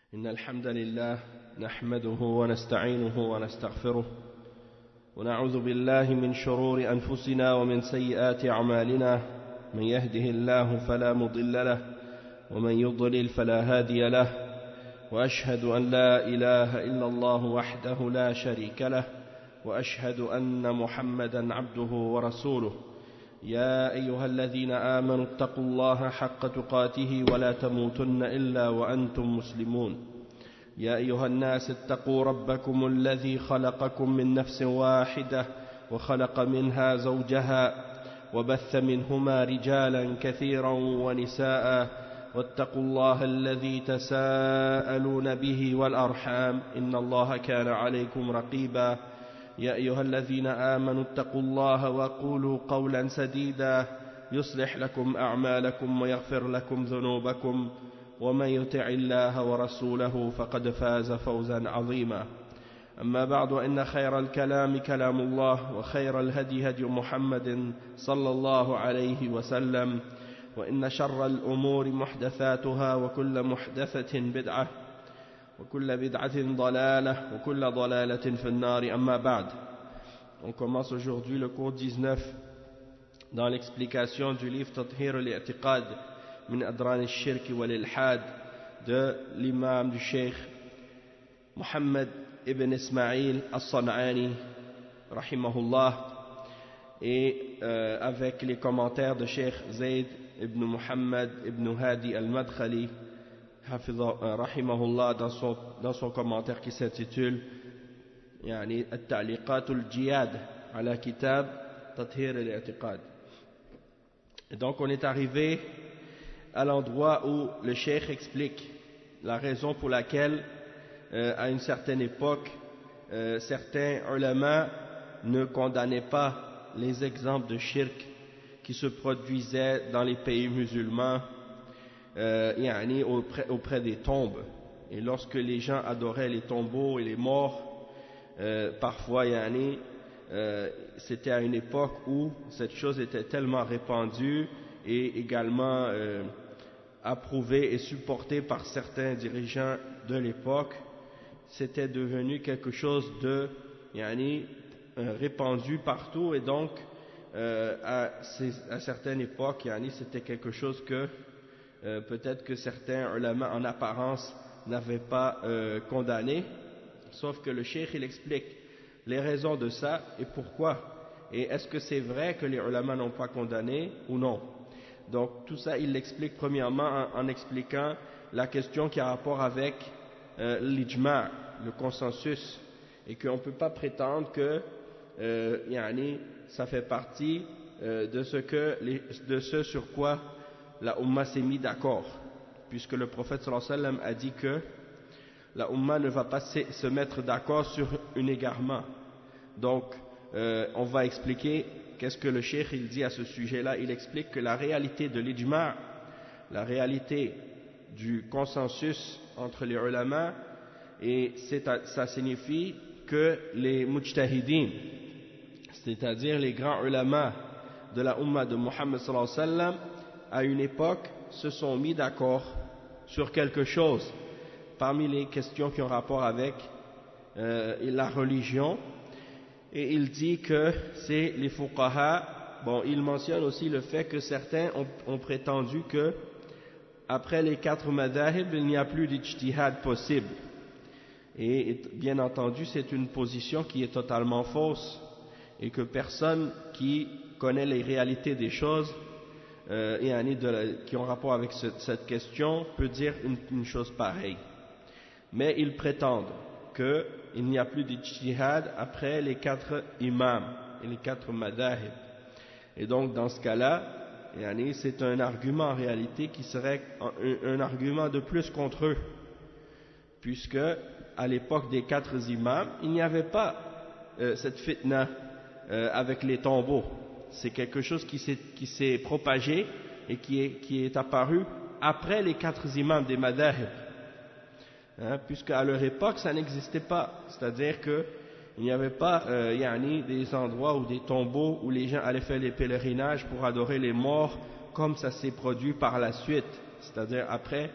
إن الحمد لله نحمده ونستعينه ونستغفره ونعوذ بالله من شرور أنفسنا ومن سيئات أعمالنا من يهده الله فلا مضل له ومن يضلل فلا هادي له وأشهد أن لا إله إلا الله وحده لا شريك له وأشهد أن محمدا عبده ورسوله يا أيها الذين آمنوا اتقوا الله حق تقاته ولا تموتن إلا وأنتم مسلمون يا أيها الناس اتقوا ربكم الذي خلقكم من نفس واحدة وخلق منها زوجها وبث منهما رجالا كثيرا ونساء واتقوا الله الذي تساءلون به والأرحام إن الله كان عليكم رقيبا يا أيها الذين آمنوا اتقوا الله وقولوا قولا سديدا يصلح لكم أعمالكم ويغفر لكم ذنوبكم ومن يطع الله ورسوله فقد فاز فوزا عظيما أما بعد إن خير الكلام كلام الله وخير الهدي هدي محمد صلى الله عليه وسلم وإن شر الأمور محدثاتها وكل محدثة بدعة وكل بدعة ضلالة وكل ضلالة في النار أما بعد. On commence aujourd'hui le cours 19 dans l'explication du livre Tathhir al-I'tiqad min Adran al-Shirk wal-Ilhad de l'imam du Cheikh Muhammad ibn Ismail al-San'ani rahimahullah et avec les commentaires de Cheikh Zayd ibn Muhammad ibn Hadi al-Madkhali rahimahullah dans son commentaire qui s'intitule يعني التعليقات الجياد على كتاب تطهير الاعتقاد. Et donc on est arrivé à l'endroit où le cheikh explique la raison pour laquelle à une certaine époque certains ulama ne condamnaient pas les exemples de shirk qui se produisaient dans les pays musulmans auprès des tombes. Et lorsque les gens adoraient les tombeaux et les morts, parfois c'était à une époque où cette chose était tellement répandue et également approuvée et supportée par certains dirigeants de l'époque, c'était devenu quelque chose de répandu partout, et donc à certaines époques c'était quelque chose que peut-être que certains ulama en apparence n'avaient pas condamné, sauf que le cheikh il explique les raisons de ça et pourquoi, et est-ce que c'est vrai que les ulama n'ont pas condamné ou non. Donc tout ça il l'explique premièrement en expliquant la question qui a rapport avec l'ijma', le consensus, et qu'on ne peut pas prétendre que ça fait partie de ce sur quoi la Ummah s'est mis d'accord, puisque le prophète sallallahu alayhi wa sallam a dit que la Ummah ne va pas se mettre d'accord sur un égarement. Donc on va expliquer qu'est-ce que le cheikh il dit à ce sujet-là. Il explique que la réalité de l'ijma', la réalité du consensus entre les ulama, et ça signifie que les mujtahidin, c'est-à-dire les grands ulama de la Ummah de Muhammad sallallahu alayhi wa sallam, à une époque se sont mis d'accord sur quelque chose parmi les questions qui ont rapport avec la religion, et il dit que c'est les fuqaha. Bon, il mentionne aussi le fait que certains ont prétendu que après les 4 madhahib il n'y a plus d'ijtihad possible, et bien entendu c'est une position qui est totalement fausse, et que personne qui connaît les réalités des choses qui ont rapport avec cette question peut dire une chose pareille. Mais ils prétendent qu'il n'y a plus d'ijtihad après les 4 imams et les 4 madahib. Et donc dans ce cas-là, c'est un argument en réalité qui serait un argument de plus contre eux, puisque à l'époque des 4 imams, il n'y avait pas cette fitna avec les tombeaux. C'est quelque chose qui s'est propagé et qui est apparu après les 4 imams des madhahib, puisque à leur époque ça n'existait pas, c'est-à-dire que il n'y avait pas des endroits ou des tombeaux où les gens allaient faire les pèlerinages pour adorer les morts comme ça s'est produit par la suite, c'est-à-dire après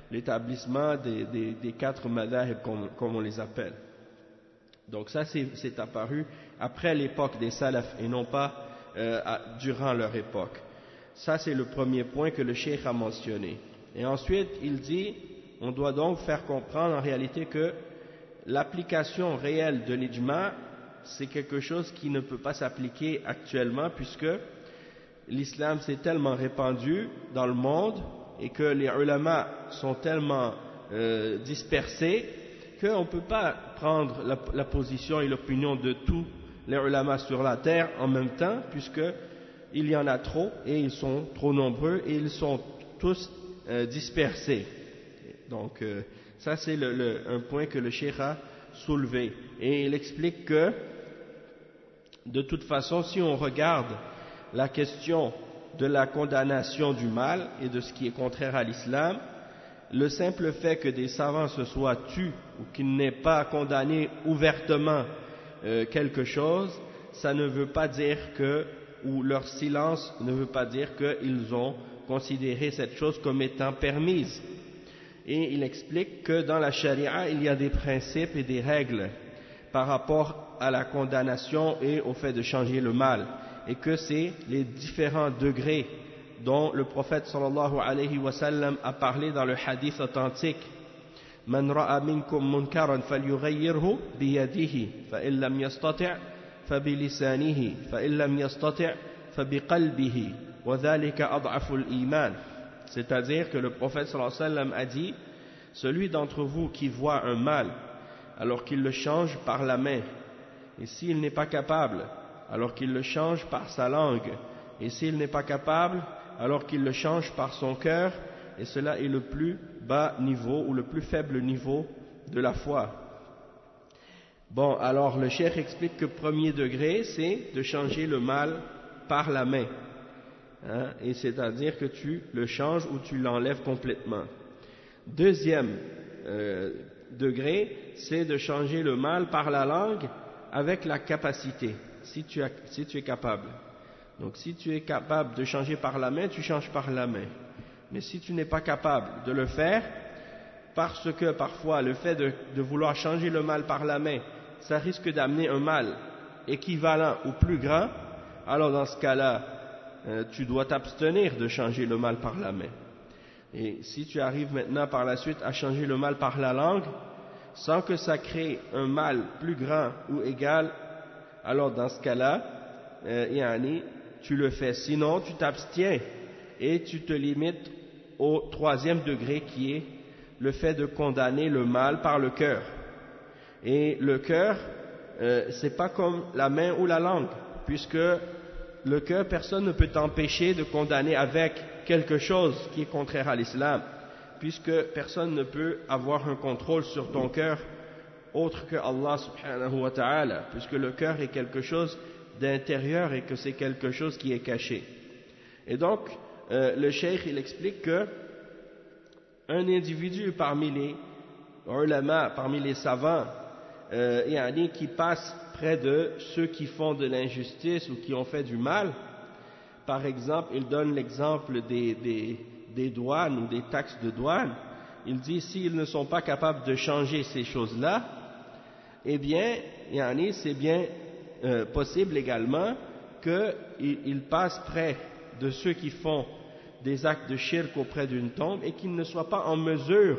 l'établissement des 4 madhahib comme on les appelle. Donc ça c'est apparu après l'époque des salafs et non pas durant leur époque. Ça c'est le premier point que le cheikh a mentionné. Et ensuite il dit, on doit donc faire comprendre en réalité que l'application réelle de l'ijma, c'est quelque chose qui ne peut pas s'appliquer actuellement puisque l'islam s'est tellement répandu dans le monde et que les ulama sont tellement dispersés qu'on ne peut pas prendre la position et l'opinion de tous les ulama sur la terre en même temps puisqu'il y en a trop et ils sont trop nombreux et ils sont tous dispersés. Donc ça c'est un point que le cheikh a soulevé et il explique que de toute façon si on regarde la question de la condamnation du mal et de ce qui est contraire à l'islam, le simple fait que des savants se soient tus ou qu'ils n'aient pas condamné ouvertement quelque chose, ça ne veut pas dire que, ou leur silence ne veut pas dire qu'ils ont considéré cette chose comme étant permise. Et il explique que dans la charia, il y a des principes et des règles par rapport à la condamnation et au fait de changer le mal, et que c'est les différents degrés dont le prophète sallallahu alayhi wa sallam a parlé dans le hadith authentique. Man ra'a minkum munkaran falyughayyirhu biyadihi fa in lam yastati' fa bilisanihi fa in lam yastati' fa biqalbihi wa dhalika ad'afu al-iman. C'est-à-dire que le prophète sallallahu alayhi wa sallam a dit, celui d'entre vous qui voit un mal alors qu'il le change par la main, et s'il n'est pas capable, alors qu'il le change par sa langue, et s'il n'est pas capable, alors qu'il le change par son cœur, et cela est le plus bas niveau ou le plus faible niveau de la foi. Bon, alors le cheikh explique que premier degré, c'est de changer le mal par la main, hein, et c'est-à-dire que tu le changes ou tu l'enlèves complètement. Deuxième degré, c'est de changer le mal par la langue avec la capacité, si tu es capable. Donc si tu es capable de changer par la main, tu changes par la main. Mais si tu n'es pas capable de le faire, parce que parfois le fait de vouloir changer le mal par la main, ça risque d'amener un mal équivalent ou plus grand, alors dans ce cas-là, tu dois t'abstenir de changer le mal par la main. Et si tu arrives maintenant par la suite à changer le mal par la langue, sans que ça crée un mal plus grand ou égal, alors dans ce cas-là, tu le fais. Sinon, tu t'abstiens et tu te limites au troisième degré qui est le fait de condamner le mal par le cœur. Et le cœur, c'est pas comme la main ou la langue, puisque le cœur, personne ne peut t'empêcher de condamner avec quelque chose qui est contraire à l'islam, puisque personne ne peut avoir un contrôle sur ton cœur autre que Allah subhanahu wa ta'ala, puisque le cœur est quelque chose d'intérieur et que c'est quelque chose qui est caché. Et donc, le cheikh il explique que un individu parmi les ulama, parmi les savants, qui passe près de ceux qui font de l'injustice ou qui ont fait du mal, par exemple, il donne l'exemple des douanes ou des taxes de douane. Il dit s'ils ne sont pas capables de changer ces choses-là, eh bien, c'est bien possible également qu'ils passent près de ceux qui font des actes de shirk auprès d'une tombe et qu'ils ne soient pas en mesure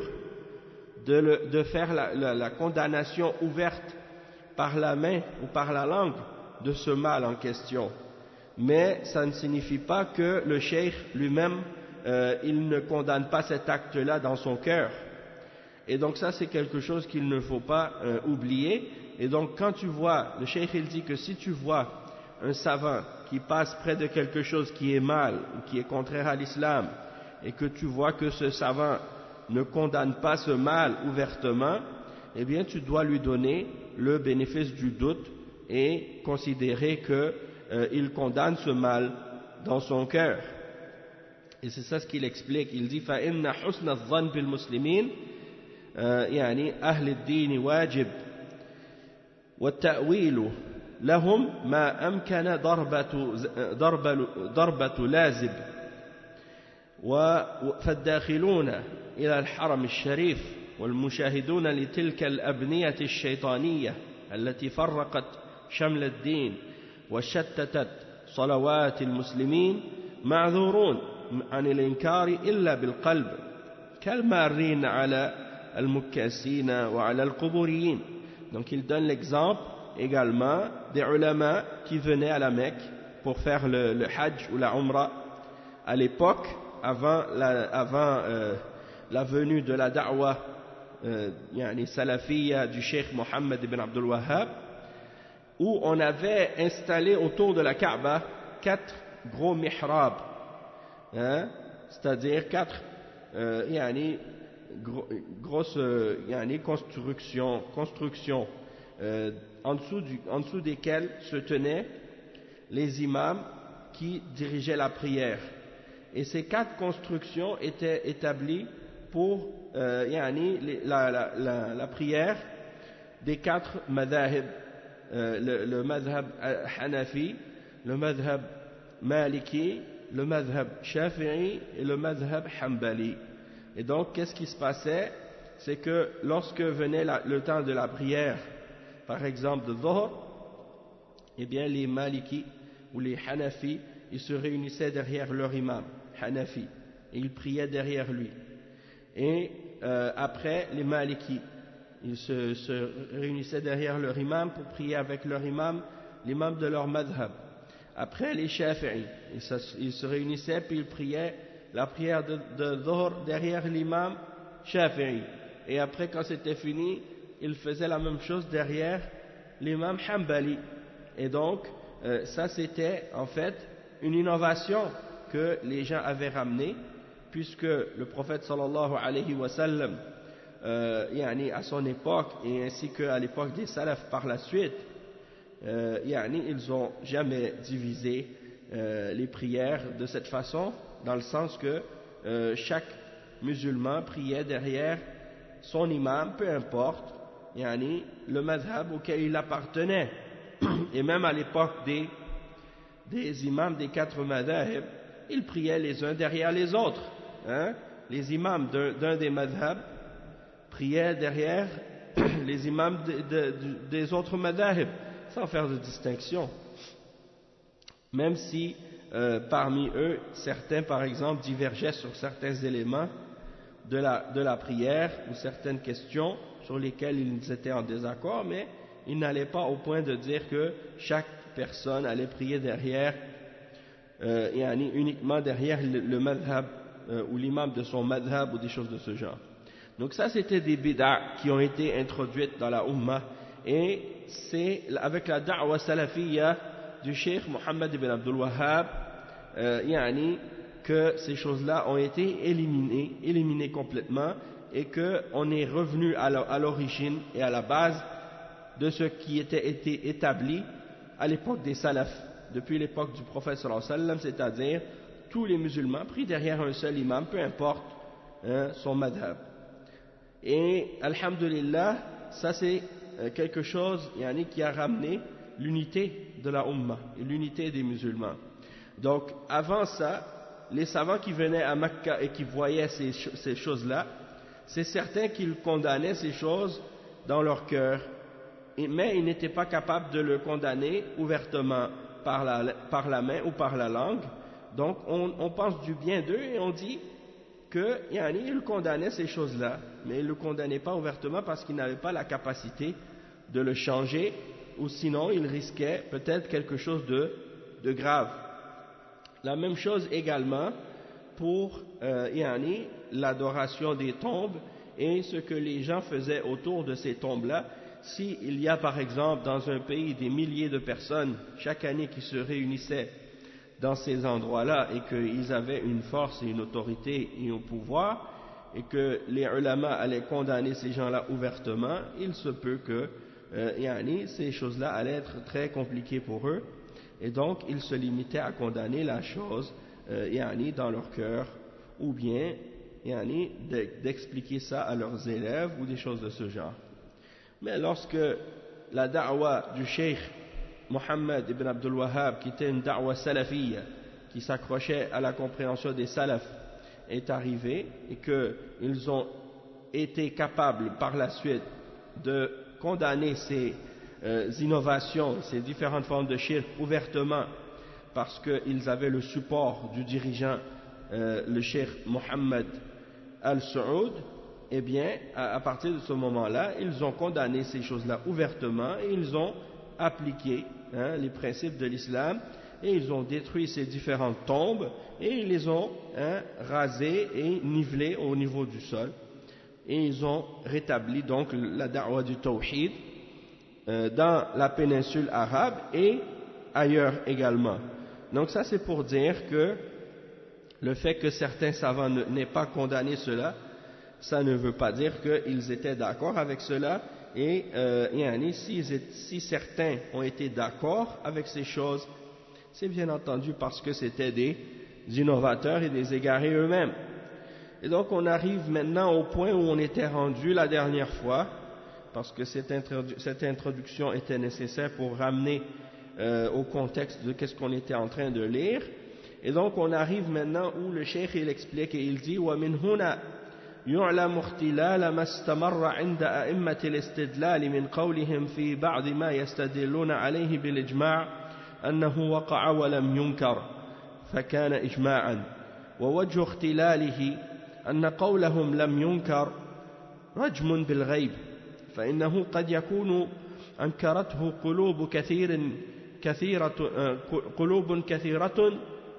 de faire la condamnation ouverte par la main ou par la langue de ce mal en question. Mais ça ne signifie pas que le cheikh lui-même, il ne condamne pas cet acte-là dans son cœur. Et donc ça c'est quelque chose qu'il ne faut pas oublier. Et donc quand tu vois, le cheikh il dit que si tu vois un savant qui passe près de quelque chose qui est mal ou qui est contraire à l'islam, et que tu vois que ce savant ne condamne pas ce mal ouvertement, eh bien tu dois lui donner le bénéfice du doute et considérer qu'il condamne ce mal dans son cœur. Et c'est ça ce qu'il explique. Il dit فَإِنَّ حُسْنَ الظَّنِّ بِالْمُسْلِمِينَ أهل الدين واجب والتأويل لهم ما أمكن ضربة لازب فالداخلون إلى الحرم الشريف والمشاهدون لتلك الأبنية الشيطانية التي فرقت شمل الدين وشتتت صلوات المسلمين معذورون عن الإنكار إلا بالقلب كالمارين على المكاسين وعلى القبوريين. Donc il donne l'exemple également des ulama qui venaient à la Mecque pour faire le hajj ou la umrah à l'époque avant la venue de la da'wa salafiyya du Cheikh Mohammed ibn Abdul Wahhab, où on avait installé autour de la Kaaba 4 gros mihrabs, c'est-à-dire 4 grosses constructions en dessous desquelles se tenaient les imams qui dirigeaient la prière. Et ces 4 constructions étaient établies pour la prière des 4 madhahib, le madhab Hanafi, le madhab Maliki, le madhab Shafi'i et le madhab Hanbali. Et donc, qu'est-ce qui se passait? C'est que lorsque venait le temps de la prière, par exemple de Dhuhr, eh bien les Maliki ou les Hanafi, ils se réunissaient derrière leur imam Hanafi et ils priaient derrière lui. Et après, les Maliki, ils se réunissaient derrière leur imam pour prier avec leur imam, l'imam de leur madhab. Après, les Shafi'i, ils se réunissaient puis ils priaient la prière de Dhuhr derrière l'imam Shafi'i. Et après, quand c'était fini, ils faisaient la même chose derrière l'imam Hanbali. Et donc, ça c'était en fait une innovation que les gens avaient ramenée, puisque le prophète sallallahu alayhi wa sallam, à son époque et ainsi qu'à l'époque des salafs par la suite, ils n'ont jamais divisé les prières de cette façon, dans le sens que chaque musulman priait derrière son imam, peu importe le madhab auquel il appartenait. Et même à l'époque des imams des 4 madhab, ils priaient les uns derrière les autres. Les imams d'un des madhab priaient derrière les imams des autres madhab, sans faire de distinction. Même si parmi eux, certains par exemple divergeaient sur certains éléments de la prière ou certaines questions sur lesquelles ils étaient en désaccord, mais ils n'allaient pas au point de dire que chaque personne allait prier derrière, uniquement derrière le madhab ou l'imam de son madhab ou des choses de ce genre. Donc ça, c'était des bid'a qui ont été introduites dans la Ummah, et c'est avec la da'wa salafiyya du Cheikh Mohammed ibn Abdul Wahhab que ces choses-là ont été éliminées complètement, et qu'on est revenu à l'origine et à la base de ce qui était établi à l'époque des salafs, depuis l'époque du prophète sallallahu alayhi wa sallam, c'est-à-dire tous les musulmans prient derrière un seul imam, peu importe son madhab. Et alhamdulillah, ça c'est quelque chose qui a ramené l'unité de la Ummah et l'unité des musulmans. Donc avant ça, les savants qui venaient à Mecca et qui voyaient ces choses-là, c'est certain qu'ils condamnaient ces choses dans leur cœur, mais ils n'étaient pas capables de le condamner ouvertement par la main ou par la langue. Donc on pense du bien d'eux et on dit qu'ils condamnaient ces choses-là, mais ils ne le condamnaient pas ouvertement parce qu'ils n'avaient pas la capacité de le changer, ou sinon ils risquaient peut-être quelque chose de grave. La même chose également pour l'adoration des tombes et ce que les gens faisaient autour de ces tombes-là. S'il y a par exemple dans un pays des milliers de personnes chaque année qui se réunissaient dans ces endroits-là et qu'ils avaient une force et une autorité et un pouvoir, et que les ulama allaient condamner ces gens-là ouvertement, il se peut que ces choses-là allaient être très compliquées pour eux, et donc ils se limitaient à condamner la chose dans leur cœur, ou bien d'expliquer ça à leurs élèves ou des choses de ce genre. Mais lorsque la da'wa du Cheikh Mohammed ibn Abdul Wahhab, qui était une da'wa salafiyya, qui s'accrochait à la compréhension des salafs, est arrivé et qu'ils ont été capables par la suite de condamner ces innovations, ces différentes formes de shirk ouvertement parce qu'ils avaient le support du dirigeant, le cheikh Mohammed Al-Saoud, eh bien, à partir de ce moment-là, ils ont condamné ces choses-là ouvertement et ils ont appliqué les principes de l'islam et ils ont détruit ces différentes tombes et ils les ont rasées et nivelées au niveau du sol et ils ont rétabli donc la da'wa du tawhid dans la péninsule arabe et ailleurs également. Donc ça c'est pour dire que le fait que certains savants n'aient pas condamné cela, ça ne veut pas dire qu'ils étaient d'accord avec cela et si certains ont été d'accord avec ces choses, c'est bien entendu parce que c'était des innovateurs et des égarés eux-mêmes. Et donc on arrive maintenant au point où on était rendu la dernière fois, parce que cette introduction était nécessaire pour ramener au contexte de qu'est-ce qu'on était en train de lire. Et donc on arrive maintenant où le cheikh il explique et il dit وَمِنْ هُنَا يعلم اختلال ما استمر عند أئمة الاستدلال من قولهم في بعض ما يستدلون عليه بالإجماع أنه وقع ولم ينكر فكان إجماعا ووجه اختلاله أن قولهم لم ينكر رجم بالغيب فإنه قد يكون أنكرته قلوب كثيرة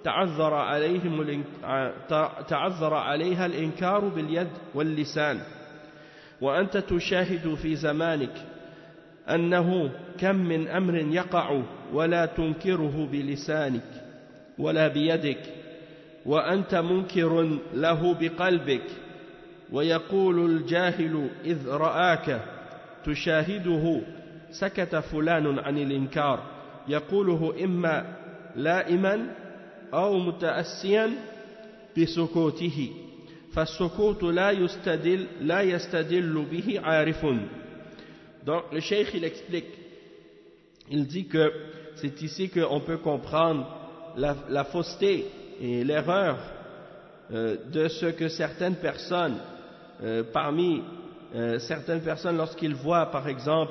تعذر عليها الإنكار باليد واللسان وأنت تشاهد في زمانك أنه كم من أمر يقع ولا تنكره بلسانك ولا بيدك وأنت منكر له بقلبك ويقول الجاهل إذ رآك تشاهده سكت فلان عن الإنكار يقوله إما لائما أو متأسيا بسكوته فالسكوت لا يستدل به عارف. Donc le cheikh il explique, il dit que c'est ici qu'on peut comprendre la fausseté et l'erreur de ce que certaines personnes parmi certaines personnes lorsqu'ils voient par exemple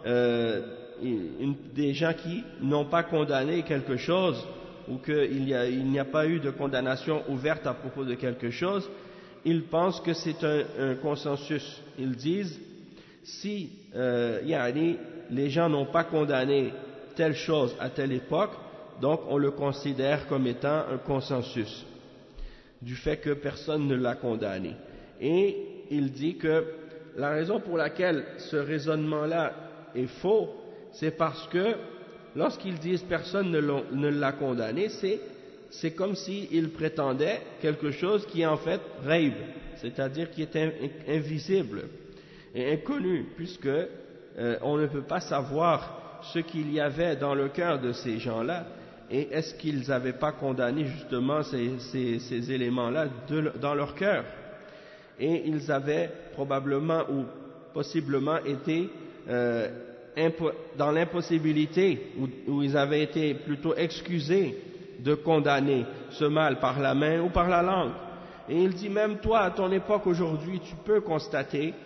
des gens qui n'ont pas condamné quelque chose ou qu'il n'y a pas eu de condamnation ouverte à propos de quelque chose, ils pensent que c'est un consensus. Ils disent, si les gens n'ont pas condamné telle chose à telle époque, donc on le considère comme étant un consensus, du fait que personne ne l'a condamné. Et il dit que la raison pour laquelle ce raisonnement-là est faux, c'est parce que lorsqu'ils disent personne ne l'a condamné, c'est comme s'ils prétendaient quelque chose qui est en fait ghaib, c'est-à-dire qui est invisible et inconnu, puisque on ne peut pas savoir ce qu'il y avait dans le cœur de ces gens-là, et est-ce qu'ils n'avaient pas condamné justement ces éléments-là dans leur cœur, et ils avaient probablement ou possiblement été dans l'impossibilité, où ils avaient été plutôt excusés de condamner ce mal par la main ou par la langue. Et il dit même toi, à ton époque aujourd'hui, tu peux constater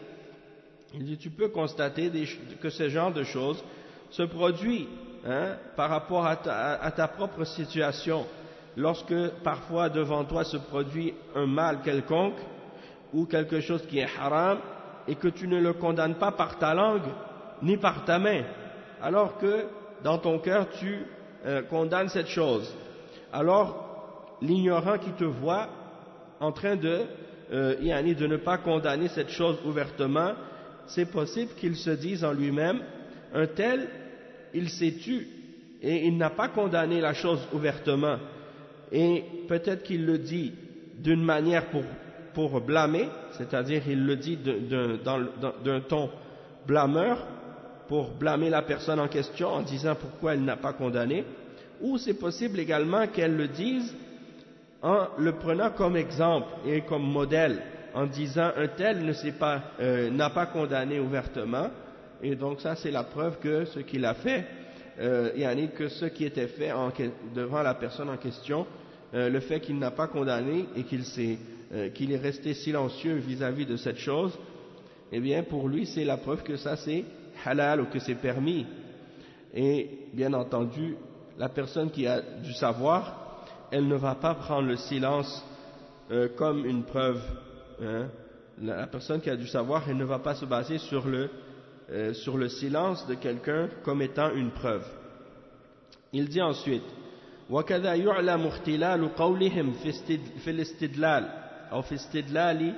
que ce genre de choses se produit par rapport à ta propre situation. Lorsque parfois devant toi se produit un mal quelconque ou quelque chose qui est haram et que tu ne le condamnes pas par ta langue ni par ta main, alors que dans ton cœur tu condamnes cette chose. Alors l'ignorant qui te voit en train de ne pas condamner cette chose ouvertement, c'est possible qu'il se dise en lui-même, un tel, il s'est tu et il n'a pas condamné la chose ouvertement, et peut-être qu'il le dit d'une manière pour blâmer, c'est-à-dire il le dit d'un ton blâmeur, pour blâmer la personne en question en disant pourquoi elle n'a pas condamné, ou c'est possible également qu'elle le dise en le prenant comme exemple et comme modèle, en disant un tel n'a pas condamné ouvertement, et donc ça c'est la preuve que ce qu'il a fait, que ce qui était fait devant la personne en question, le fait qu'il n'a pas condamné et qu'il s'est qu'il est resté silencieux vis-à-vis de cette chose, eh bien pour lui c'est la preuve que ça c'est halal ou que c'est permis. Et bien entendu, la personne qui a du savoir, elle ne va pas prendre le silence comme une preuve. La personne qui a du savoir, elle ne va pas se baser sur le silence de quelqu'un comme étant une preuve. Il dit ensuite: وكذا يعلم اختلال قولهم في الاستدلال أو في استدلال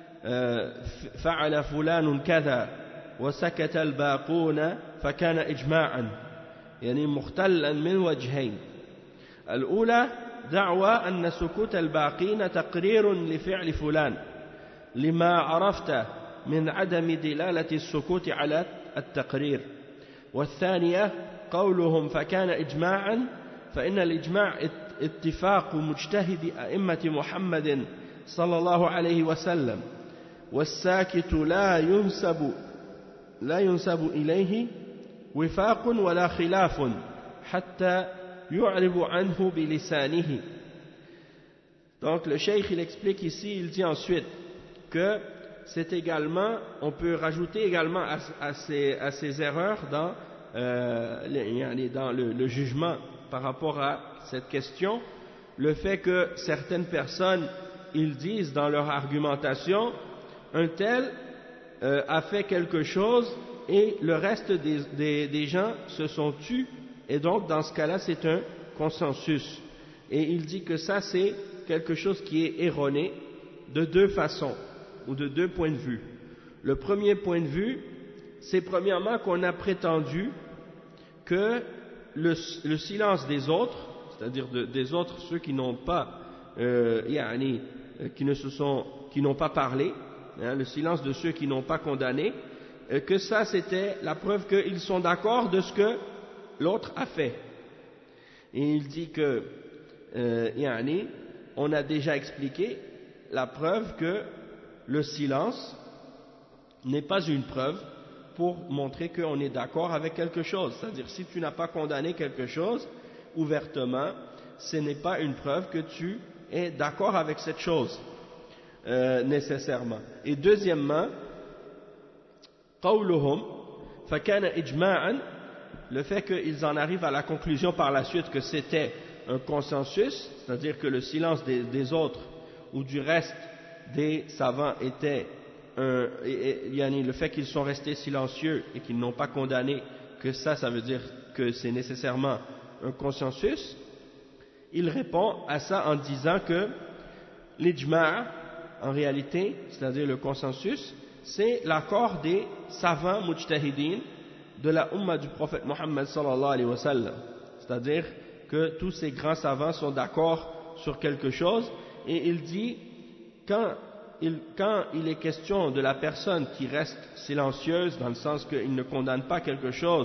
فعل فلان كذا وسكت الباقون فكان إجماعا، يعني مختلا من وجهين. الأولى دعوى أن سكوت الباقين تقرير لفعل فلان لما عرفت من عدم دلالة السكوت على التقرير، والثانية قولهم فكان إجماعا، فإن الإجماع اتفاق مجتهد أئمة محمد صلى الله عليه وسلم، والساكت لا ينسب إليه وفاق ولا خلاف حتى يعرب عنه بلسانه. Donc le cheikh il explique ici, il dit ensuite que c'est également, on peut rajouter également à ces erreurs dans le jugement par rapport à cette question, le fait que certaines personnes ils disent dans leur argumentation un tel a fait quelque chose et le reste des gens se sont tus, et donc dans ce cas-là c'est un consensus, et il dit que ça c'est quelque chose qui est erroné de deux façons ou de deux points de vue. Le premier point de vue, c'est premièrement qu'on a prétendu que le silence des autres, c'est-à-dire des autres, ceux qui n'ont pas qui n'ont pas parlé, le silence de ceux qui n'ont pas condamné, que ça c'était la preuve qu'ils sont d'accord de ce que l'autre a fait. Et il dit que on a déjà expliqué la preuve que le silence n'est pas une preuve pour montrer qu'on est d'accord avec quelque chose. C'est-à-dire, si tu n'as pas condamné quelque chose ouvertement, ce n'est pas une preuve que tu es d'accord avec cette chose nécessairement. Et deuxièmement, qawluhum fakana ijma'an, le fait qu'ils en arrivent à la conclusion par la suite que c'était un consensus, c'est-à-dire que le silence des autres ou du reste des savants était le fait qu'ils sont restés silencieux et qu'ils n'ont pas condamné, que ça veut dire que c'est nécessairement un consensus. Il répond à ça en disant que l'ijma' en réalité, c'est-à-dire le consensus, c'est l'accord des savants mujtahidin de la umma du prophète Mohammed sallallahu alayhi wa sallam, c'est-à-dire que tous ces grands savants sont d'accord sur quelque chose, et il dit quand il est question de la personne qui reste silencieuse, dans le sens qu'il ne condamne pas quelque chose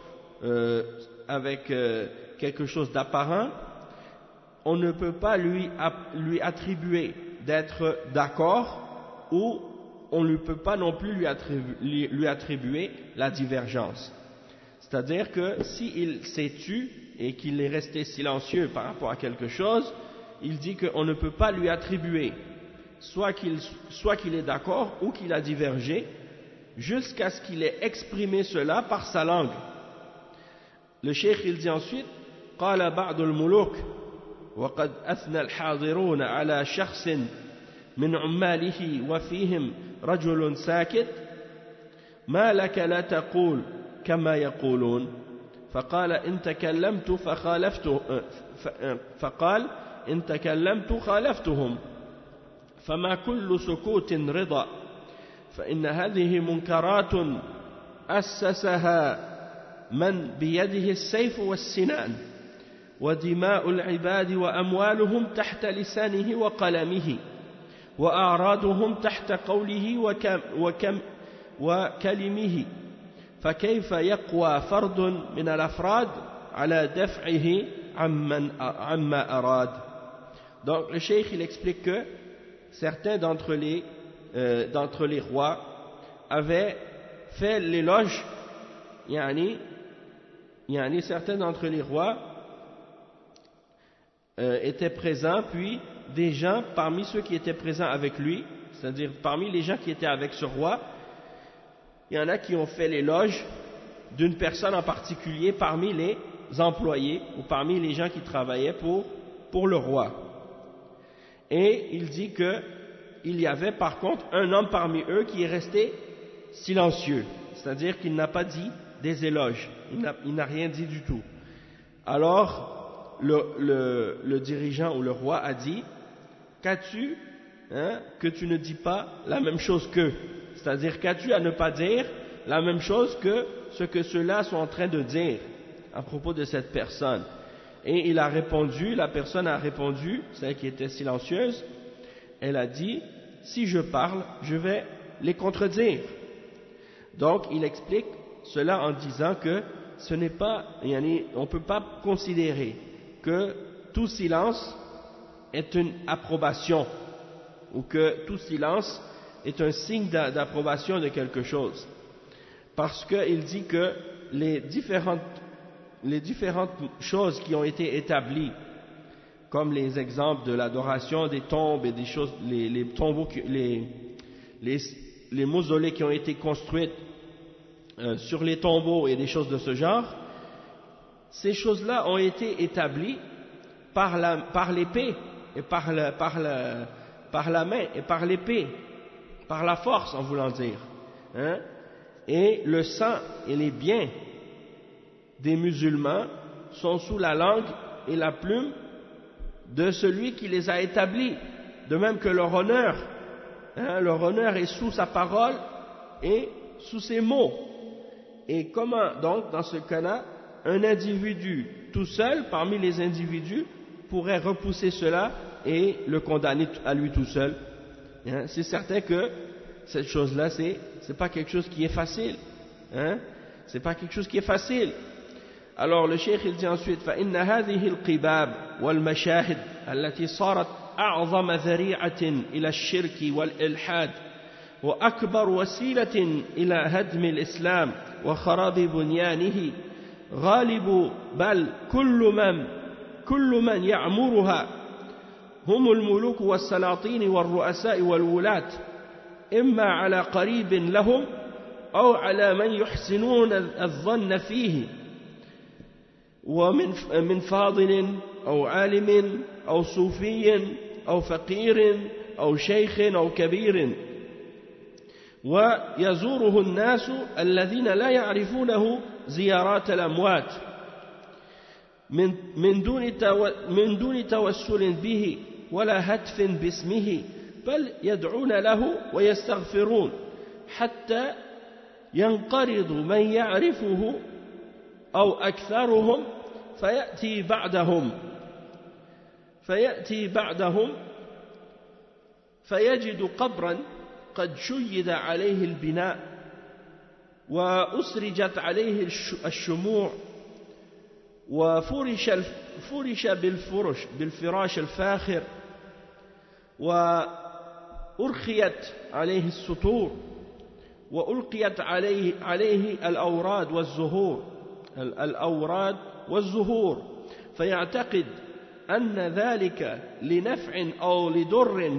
avec quelque chose d'apparent, on ne peut pas lui attribuer d'être d'accord, ou on ne peut pas non plus lui attribuer la divergence. C'est-à-dire que s'il s'est tu et qu'il est resté silencieux par rapport à quelque chose, il dit qu'on ne peut pas lui attribuer soit qu'il est d'accord ou qu'il a divergé, jusqu'à ce qu'il ait exprimé cela par sa langue. Le cheikh il dit ensuite: قال بعض الملوك وقد أثنى الحاضرون على شخص من عماله وفيهم رجل ساكت ما لك لا تقول كما يقولون فقال إن تكلمت خالفتهم فما كل سكوت رضا فإن هذه منكرات أسسها من بيده السيف والسنان ودماء العباد وأموالهم تحت لسانه وقلمه وأعراضهم تحت قوله وكلمه فكيف يقوى فرد من الأفراد على دفعه عما أراد. Donc le cheikh il explique que certains d'entre les rois avaient fait l'éloge, certains d'entre les rois étaient présents, puis des gens parmi ceux qui étaient présents avec lui, c'est-à-dire parmi les gens qui étaient avec ce roi, il y en a qui ont fait l'éloge d'une personne en particulier parmi les employés ou parmi les gens qui travaillaient pour le roi. Et il dit qu'il y avait par contre un homme parmi eux qui est resté silencieux, c'est-à-dire qu'il n'a pas dit des éloges, il n'a rien dit du tout. Alors le dirigeant ou le roi a dit: qu'as-tu que tu ne dis pas la même chose qu'eux, c'est-à-dire qu'as-tu à ne pas dire la même chose que ce que ceux-là sont en train de dire à propos de cette personne. Et il a répondu, la personne a répondu, celle qui était silencieuse, elle a dit: si je parle, je vais les contredire. Donc il explique cela en disant que ce n'est pas, on ne peut pas considérer que tout silence est une approbation ou que tout silence est un signe d'approbation de quelque chose, parce qu'il dit que les différentes choses qui ont été établies, comme les exemples de l'adoration des tombes et des choses, les tombeaux, les mausolées qui ont été construites sur les tombeaux et des choses de ce genre, ces choses-là ont été établies par l'épée et par la main et par l'épée, par la force en voulant dire. Et le sang et les biens des musulmans sont sous la langue et la plume de celui qui les a établis, de même que leur honneur est sous sa parole et sous ses mots. Et comment donc dans ce cas-là un individu tout seul parmi les individus pourrait repousser cela et le condamner à lui tout seul? C'est certain que cette chose-là, c'est pas quelque chose qui est facile. C'est pas quelque chose qui est facile. Alors le cheikh il dit ensuite: فإن هذه القباب والمشاهد التي صارت أعظم ذريعة إلى الشرك والإلحاد وأكبر وسيلة إلى هدم الإسلام وخراب بنيانه غالب بل كل من يعمرها هم الملوك والسلاطين والرؤساء والولاة، إما على قريب لهم أو على من يحسنون الظن فيه، ومن فاضل أو عالم أو صوفي أو فقير أو شيخ أو كبير، ويزوره الناس الذين لا يعرفونه زيارات الأموات من دون توسل به ولا هتف باسمه، بل يدعون له ويستغفرون حتى ينقرض من يعرفه أو أكثرهم فيأتي بعدهم فيجد قبرا قد شيد عليه البناء وأسرجت عليه الشموع وفرش بالفراش الفاخر وأرخيت عليه السطور وألقيت عليه الأوراد والزهور فيعتقد أن ذلك لنفع أو لضر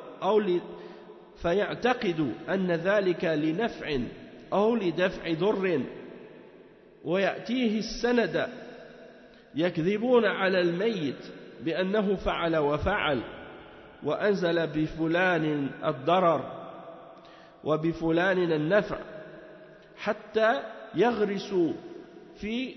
أو لدفع ضر، ويأتيه السند يكذبون على الميت بأنه فعل وفعل وأنزل بفلان الضرر وبفلان النفع، حتى يغرسوا في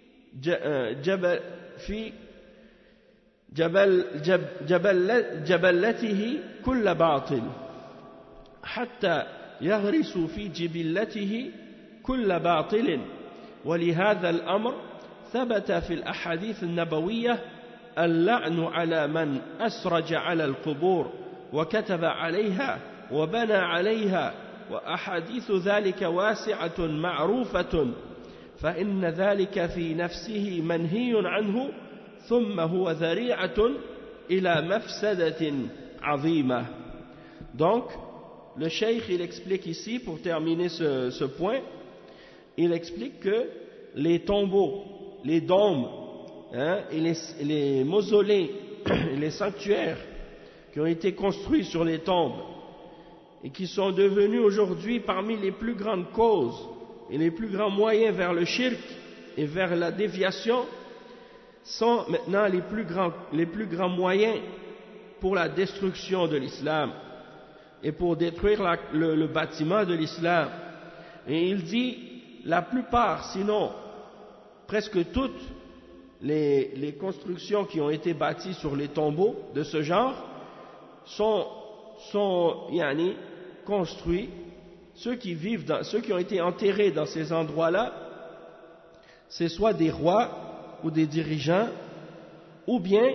جبلته كل باطل، حتى يغرسوا في جبلته كل باطل. ولهذا الأمر ثبت في الأحاديث النبوية اللعن على من أسرج على القبور وكتب عليها وبنى عليها، وأحاديث ذلك واسعة معروفة، فإن ذلك في نفسه منهي عنه، ثم هو ذريعة إلى مفسدة عظيمة. Donc, le cheikh il explique ici, pour terminer ce point, il explique que les tombeaux, les dômes et les mausolées les sanctuaires qui ont été construits sur les tombes et qui sont devenus aujourd'hui parmi les plus grandes causes et les plus grands moyens vers le shirk et vers la déviation, sont maintenant les plus grands moyens pour la destruction de l'islam et pour détruire le bâtiment de l'islam. Et il dit, la plupart, sinon presque toutes les constructions qui ont été bâties sur les tombeaux de ce genre sont construits, ceux qui ont été enterrés dans ces endroits-là, c'est soit des rois ou des dirigeants, ou bien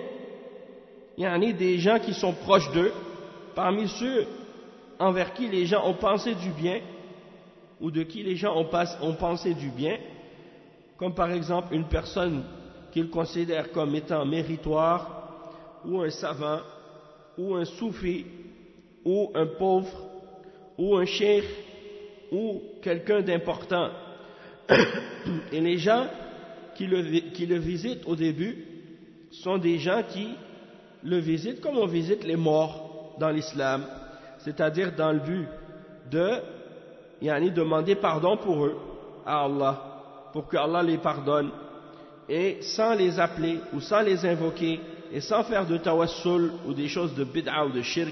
des gens qui sont proches d'eux, parmi ceux envers qui les gens ont pensé du bien, ou de qui les gens ont pensé du bien, comme par exemple une personne qu'ils considèrent comme étant méritoire, ou un savant, ou un soufi, ou un pauvre, ou un cheikh, ou quelqu'un d'important. Et les gens qui le visitent au début sont des gens qui le visitent comme on visite les morts dans l'islam, c'est-à-dire dans le but de demander pardon pour eux à Allah, pour que Allah les pardonne, et sans les appeler ou sans les invoquer et sans faire de tawassul ou des choses de bid'a ou de shirk,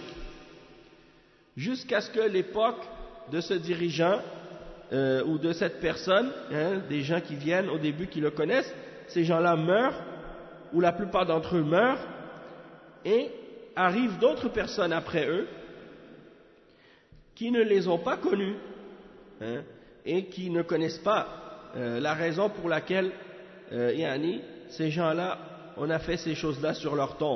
jusqu'à ce que l'époque de ce dirigeant ou de cette personne, des gens qui viennent au début qui le connaissent, ces gens-là meurent, ou la plupart d'entre eux meurent, et arrivent d'autres personnes après eux qui ne les ont pas connus et qui ne connaissent pas la raison pour laquelle ces gens-là, on a fait ces choses-là sur leur tombe.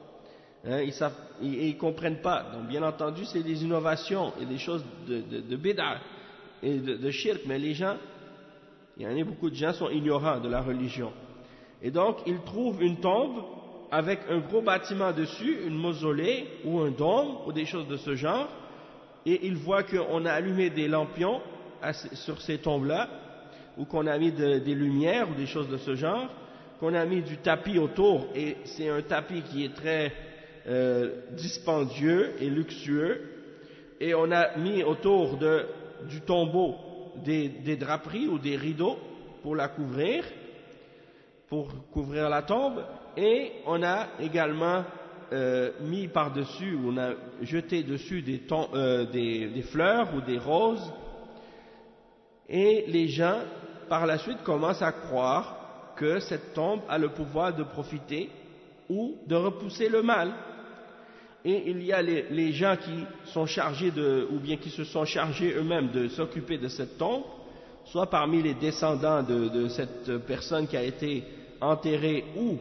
Ils ne comprennent pas. Donc bien entendu, c'est des innovations et des choses de bid'a et de shirk, mais les gens, beaucoup de gens sont ignorants de la religion. Et donc, ils trouvent une tombe avec un gros bâtiment dessus, une mausolée ou un dôme ou des choses de ce genre, et ils voient qu'on a allumé des lampions sur ces tombes-là, ou qu'on a mis des lumières ou des choses de ce genre, qu'on a mis du tapis autour, et c'est un tapis qui est très dispendieux et luxueux, et on a mis autour du tombeau des draperies ou des rideaux pour la couvrir, pour couvrir la tombe, et on a également mis par-dessus, on a jeté dessus des fleurs ou des roses, et les gens par la suite commencent à croire que cette tombe a le pouvoir de profiter ou de repousser le mal. Et il y a les gens qui sont chargés ou bien qui se sont chargés eux-mêmes de s'occuper de cette tombe, soit parmi les descendants de cette personne qui a été enterrée, ou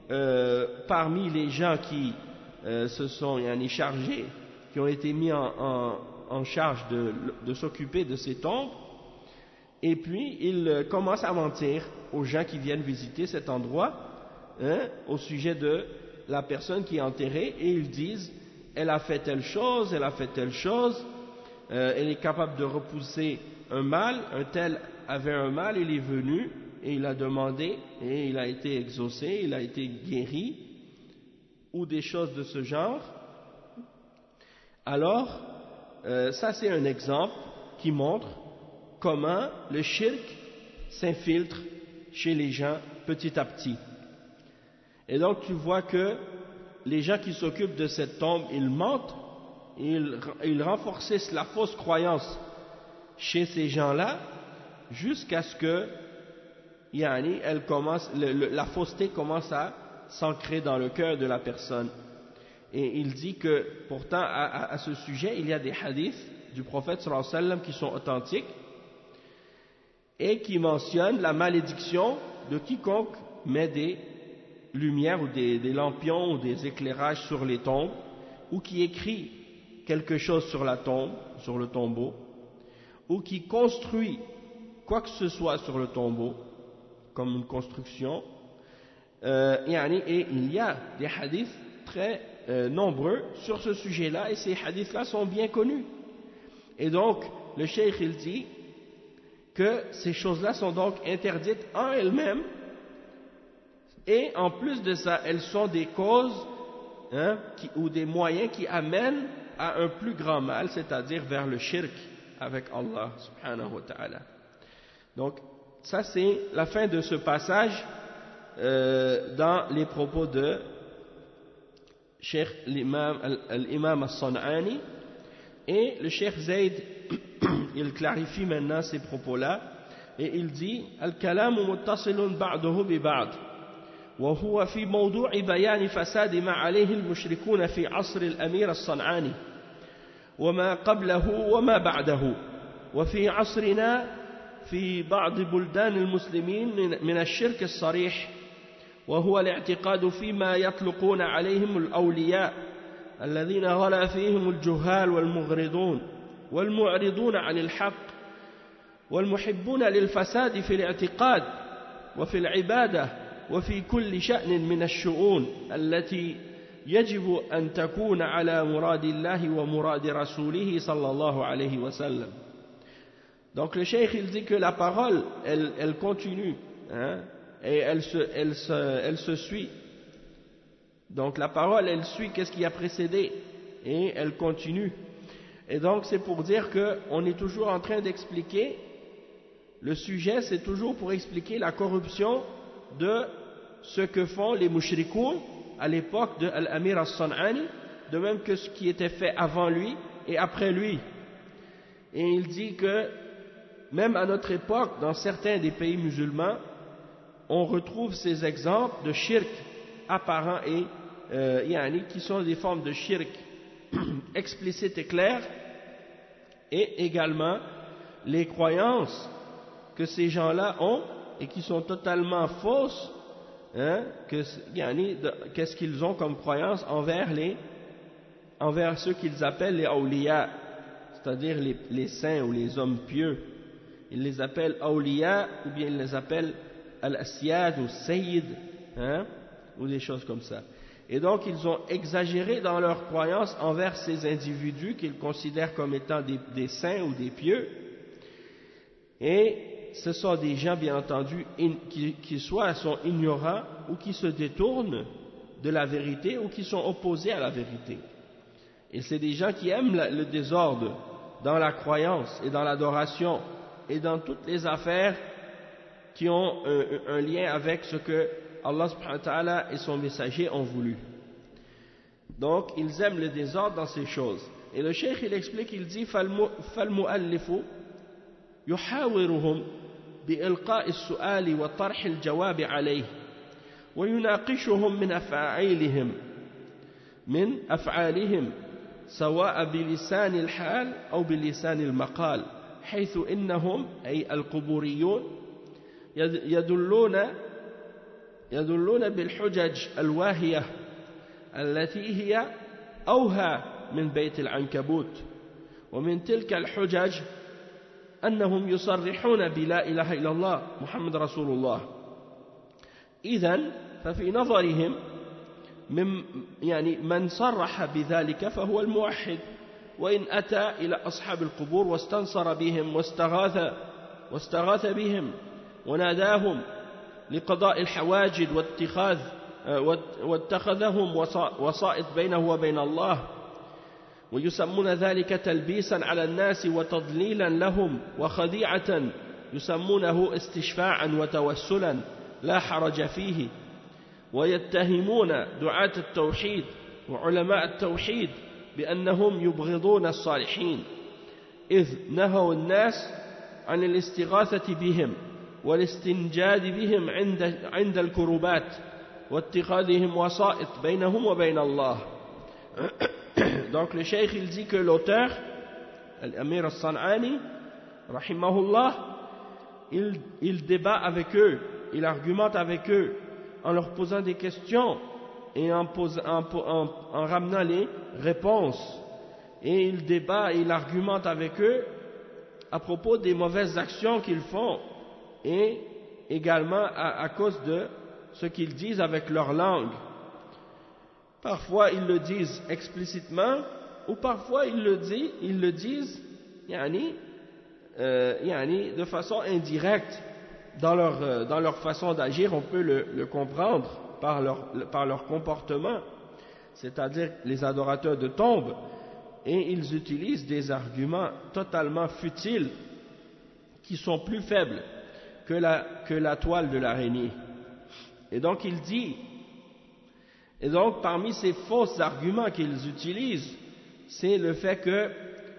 parmi les gens qui se sont chargés, qui ont été mis en charge de s'occuper de ces tombes. Et puis ils commencent à mentir aux gens qui viennent visiter cet endroit au sujet de la personne qui est enterrée, et ils disent elle a fait telle chose, elle a fait telle chose, elle est capable de repousser un mal, un tel avait un mal, il est venu et il a demandé et il a été exaucé, il a été guéri, ou des choses de ce genre. Alors ça c'est un exemple qui montre comment le shirk s'infiltre chez les gens petit à petit. Et donc tu vois que les gens qui s'occupent de cette tombe, ils mentent, ils renforcent la fausse croyance chez ces gens-là, jusqu'à ce que la fausseté commence à s'ancrer dans le cœur de la personne. Et il dit que pourtant à ce sujet, il y a des hadiths du prophète sallallahu alayhi wa sallam qui sont authentiques et qui mentionnent la malédiction de quiconque met des lumières ou des lampions ou des éclairages sur les tombes, ou qui écrit quelque chose sur la tombe, sur le tombeau, ou qui construit quoi que ce soit sur le tombeau, comme une construction, et il y a des hadiths très nombreux sur ce sujet-là, et ces hadiths-là sont bien connus. Et donc, le cheikh il dit que ces choses-là sont donc interdites en elles-mêmes, et en plus de ça, elles sont des causes ou des moyens qui amènent à un plus grand mal, c'est-à-dire vers le shirk avec Allah subhanahu wa ta'ala. Donc ça c'est la fin de ce passage dans les propos de Cheikh l'imam al-San'ani, et le Cheikh Zayd il clarifie maintenant ces propos-là et il dit al-kalamu muttasilun ba'duhu bi ba'd وهو في موضوع بيان فساد ما عليه المشركون في عصر الأمير الصنعاني وما قبله وما بعده وفي عصرنا في بعض بلدان المسلمين من الشرك الصريح وهو الاعتقاد فيما يطلقون عليهم الأولياء الذين غلا فيهم الجهال والمغرضون والمعرضون عن الحق والمحبون للفساد في الاعتقاد وفي العبادة وفي كل شأن من الشؤون التي يجب أن تكون على مراد الله ومراد رسوله صلى الله عليه وسلم. Donc le cheikh il dit que la parole elle continue et elle se suit. Donc la parole elle suit qu'est-ce qui a précédé et elle continue. Et donc c'est pour dire qu'on est toujours en train d'expliquer le sujet, c'est toujours pour expliquer la corruption de ce que font les mushrikoun à l'époque de Al-Amir al-San'ani, de même que ce qui était fait avant lui et après lui. Et il dit que même à notre époque, dans certains des pays musulmans, on retrouve ces exemples de shirk apparents et qui sont des formes de shirk explicites et claires, et également les croyances que ces gens-là ont et qui sont totalement fausses, qu'est-ce qu'ils ont comme croyance envers ceux qu'ils appellent les awliya, c'est-à-dire les saints ou les hommes pieux. Ils les appellent awliya ou bien ils les appellent al-asyad ou sayyid, ou des choses comme ça. Et donc ils ont exagéré dans leur croyance envers ces individus qu'ils considèrent comme étant des saints ou des pieux. Et ce sont des gens, bien entendu, qui soit sont ignorants ou qui se détournent de la vérité ou qui sont opposés à la vérité. Et c'est des gens qui aiment le désordre dans la croyance et dans l'adoration et dans toutes les affaires qui ont un lien avec ce que Allah subhanahu wa ta'ala et son messager ont voulu. Donc, ils aiment le désordre dans ces choses. Et le cheikh, il explique, il dit فَالْمُؤَلِّفُ يحاورهم بإلقاء السؤال وطرح الجواب عليه ويناقشهم من أفعالهم سواء بلسان الحال أو بلسان المقال حيث إنهم أي القبوريون يدلون بالحجج الواهية التي هي أوهى من بيت العنكبوت ومن تلك الحجج أنهم يصرحون بلا إله إلا الله محمد رسول الله. إذن ففي نظرهم من صرح بذلك فهو الموحد، وإن أتى إلى أصحاب القبور واستنصر بهم واستغاث بهم وناداهم لقضاء الحواجد واتخذهم وسائط بينه وبين الله، ويسمون ذلك تلبيسا على الناس وتضليلا لهم وخديعة يسمونه استشفاعا وتوسلا لا حرج فيه، ويتهمون دعاة التوحيد وعلماء التوحيد بأنهم يبغضون الصالحين إذ نهوا الناس عن الاستغاثة بهم والاستنجاد بهم عند الكربات واتخاذهم وسائط بينهم وبين الله. Donc le cheikh il dit que l'auteur, Al-Amir al-San'ani, rahimahullah, il débat avec eux, il argumente avec eux en leur posant des questions et en ramenant les réponses. Et il débat et il argumente avec eux à propos des mauvaises actions qu'ils font et également à cause de ce qu'ils disent avec leur langue. Parfois ils le disent explicitement ou parfois ils le disent de façon indirecte dans leur façon d'agir. On peut le comprendre par leur comportement. c'est-à-dire les adorateurs de tombes, et ils utilisent des arguments totalement futiles qui sont plus faibles que la toile de l'araignée. Et donc il dit, et donc parmi ces faux arguments qu'ils utilisent, c'est le fait que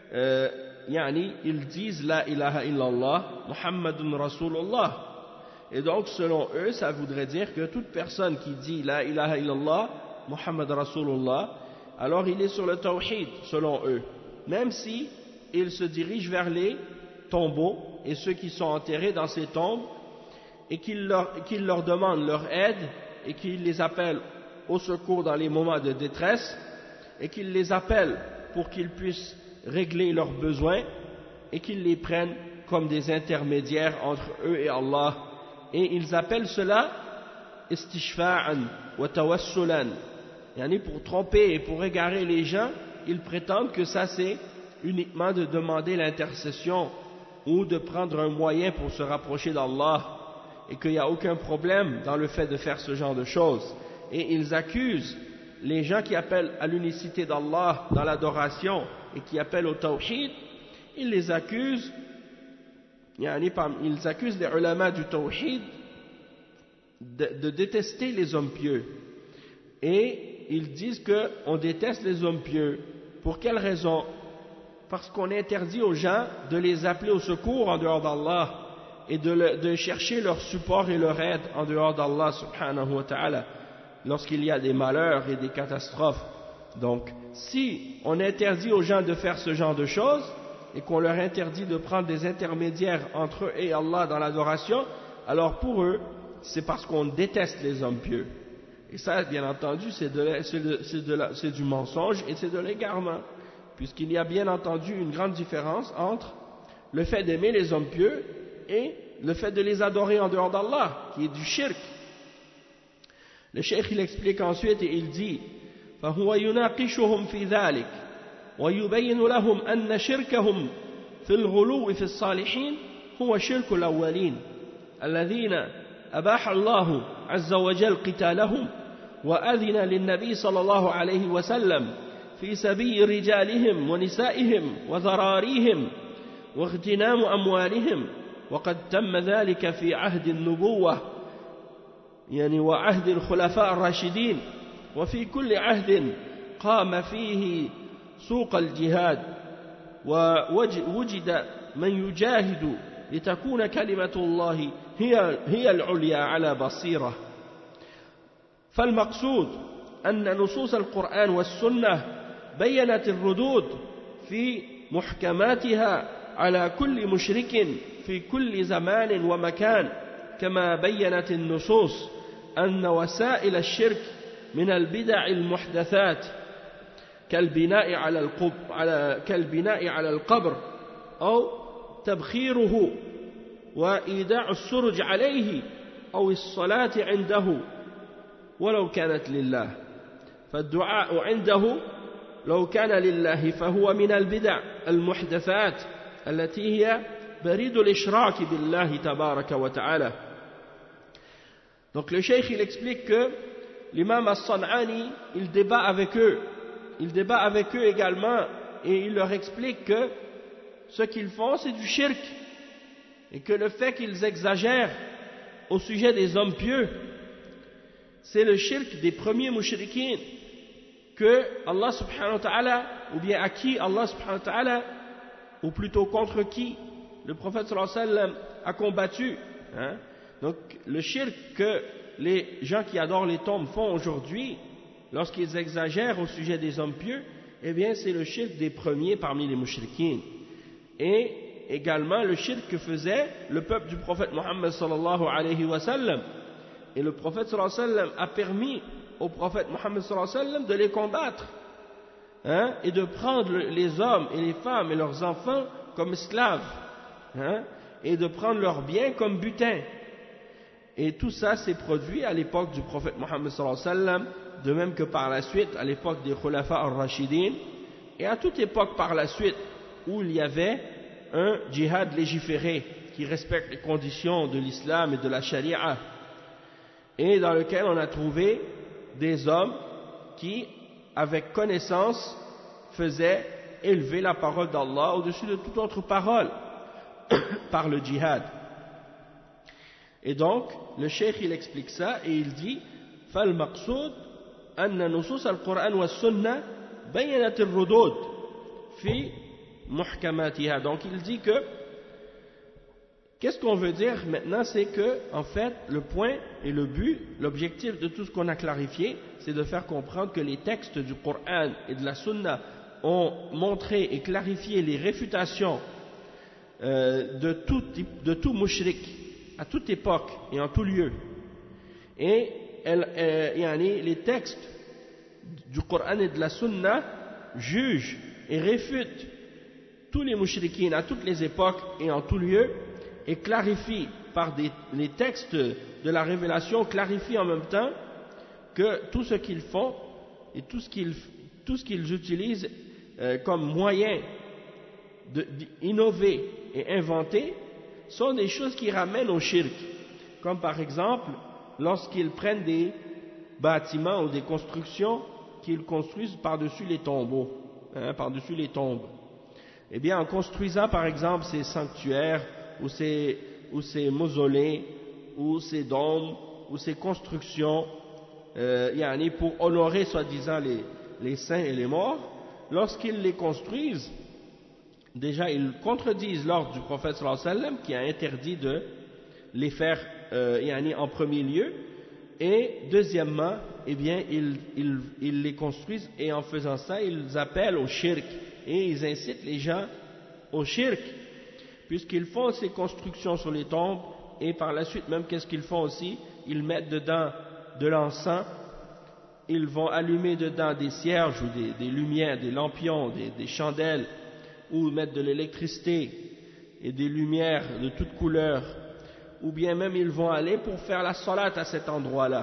ils disent la ilaha illallah Muhammadun Rasulullah. Et donc selon eux, ça voudrait dire que toute personne qui dit la ilaha illallah Muhammad Rasulullah, alors il est sur le tawhid selon eux, même si il se dirige vers les tombeaux et ceux qui sont enterrés dans ces tombes, et qu'il leur demande leur aide, et qu'il les appelle au secours dans les moments de détresse, et qu'il les appelle pour qu'ils puissent régler leurs besoins, et qu'ils les prennent comme des intermédiaires entre eux et Allah. Et ils appellent cela istishfa'an wa tawassulan, pour tromper et pour égarer les gens. Ils prétendent que ça c'est uniquement de demander l'intercession ou de prendre un moyen pour se rapprocher d'Allah, et qu'il n'y a aucun problème dans le fait de faire ce genre de choses. Et ils accusent les gens qui appellent à l'unicité d'Allah dans l'adoration et qui appellent au tawhid, ils les accusent, ils accusent les ulama du tawhid de détester les hommes pieux. Et ils disent qu'on déteste les hommes pieux. Pour quelle raison? Parce qu'on interdit aux gens de les appeler au secours en dehors d'Allah et de chercher leur support et leur aide en dehors d'Allah subhanahu wa ta'ala lorsqu'il y a des malheurs et des catastrophes. Donc, si on interdit aux gens de faire ce genre de choses et qu'on leur interdit de prendre des intermédiaires entre eux et Allah dans l'adoration, alors pour eux, c'est parce qu'on déteste les hommes pieux. Et ça, bien entendu, c'est du mensonge et c'est de l'égarement, puisqu'il y a bien entendu une grande différence entre le fait d'aimer les hommes pieux et le fait de les adorer en dehors d'Allah, qui est du shirk. Le cheikh il explique ensuite et il dit فهو يناقشهم في ذلك ويبين لهم أن شركهم في الغلو في الصالحين هو شرك الأولين الذين أباح الله عز وجل قتالهم وأذن للنبي صلى الله عليه وسلم في سبي رجالهم ونسائهم وذراريهم واغتنام أموالهم وقد تم ذلك في عهد النبوة وعهد الخلفاء الراشدين وفي كل عهد قام فيه سوق الجهاد ووجد من يجاهد لتكون كلمة الله هي العليا على بصيرة. فالمقصود أن نصوص القرآن والسنة بيّنت الردود في محكماتها على كل مشرك في كل زمان ومكان، كما بيّنت النصوص أن وسائل الشرك من البدع المحدثات كالبناء على القبر أو تبخيره وإيداع السرج عليه أو الصلاة عنده ولو كانت لله، فالدعاء عنده لو كان لله فهو من البدع المحدثات التي هي بريد الإشراك بالله تبارك وتعالى. Donc le cheikh il explique que l'imam As-San'ani il débat avec eux également, et il leur explique que ce qu'ils font c'est du shirk, et que le fait qu'ils exagèrent au sujet des hommes pieux c'est le shirk des premiers mushrikines, que Allah subhanahu wa ta'ala, ou bien à qui Allah subhanahu wa ta'ala, ou plutôt contre qui le prophète sallallahu alayhi wa sallam a combattu. Donc le shirk que les gens qui adorent les tombes font aujourd'hui, lorsqu'ils exagèrent au sujet des hommes pieux, eh bien c'est le shirk des premiers parmi les mushrikines. Et également le shirk que faisait le peuple du prophète Muhammad sallallahu alayhi wa sallam. Et le prophète sallallahu alayhi wa sallam a permis au prophète Muhammad sallallahu alayhi wa sallam de les combattre, et de prendre les hommes et les femmes et leurs enfants comme esclaves, et de prendre leurs biens comme butin. Et tout ça s'est produit à l'époque du prophète Muhammad sallallahu alayhi wa sallam, de même que par la suite à l'époque des Khulafa al-Rashidin, et à toute époque par la suite où il y avait un djihad légiféré qui respecte les conditions de l'islam et de la charia, et dans lequel on a trouvé des hommes qui avec connaissance, faisait élever la parole d'Allah au-dessus de toute autre parole par le djihad. Et donc, le cheikh il explique ça et il dit فالمقصود أن نصوص القرآن والسنة بينت الردود في محكماتها. Donc il dit que qu'est-ce qu'on veut dire maintenant, c'est que en fait le point et le but, l'objectif de tout ce qu'on a clarifié, c'est de faire comprendre que les textes du Coran et de la Sunna ont montré et clarifié les réfutations de tout mushrik à toute époque et en tout lieu. Et les textes du Coran et de la Sunna jugent et réfutent tous les mushrikines à toutes les époques et en tout lieu, et clarifient par les textes de la révélation, clarifient en même temps que tout ce qu'ils font et tout ce qu'ils utilisent comme moyen d'innover et inventer sont des choses qui ramènent au shirk, comme par exemple lorsqu'ils prennent des bâtiments ou des constructions qu'ils construisent par-dessus les tombeaux, par-dessus les tombes. Eh bien, en construisant par exemple ces sanctuaires ou ces mausolées ou ces dômes ou ces constructions pour honorer soi-disant les saints et les morts, lorsqu'ils les construisent, déjà ils contredisent l'ordre du prophète sallallahu alayhi wa sallam qui a interdit de les faire en premier lieu, et deuxièmement, eh bien, ils les construisent et en faisant ça, ils appellent au shirk et ils incitent les gens au shirk, puisqu'ils font ces constructions sur les tombes et par la suite même, qu'est-ce qu'ils font aussi? Ils mettent dedans de l'encens, ils vont allumer dedans des cierges ou des lumières, des lampions, des chandelles, ou mettre de l'électricité et des lumières de toutes couleurs, ou bien même ils vont aller pour faire la salat à cet endroit-là.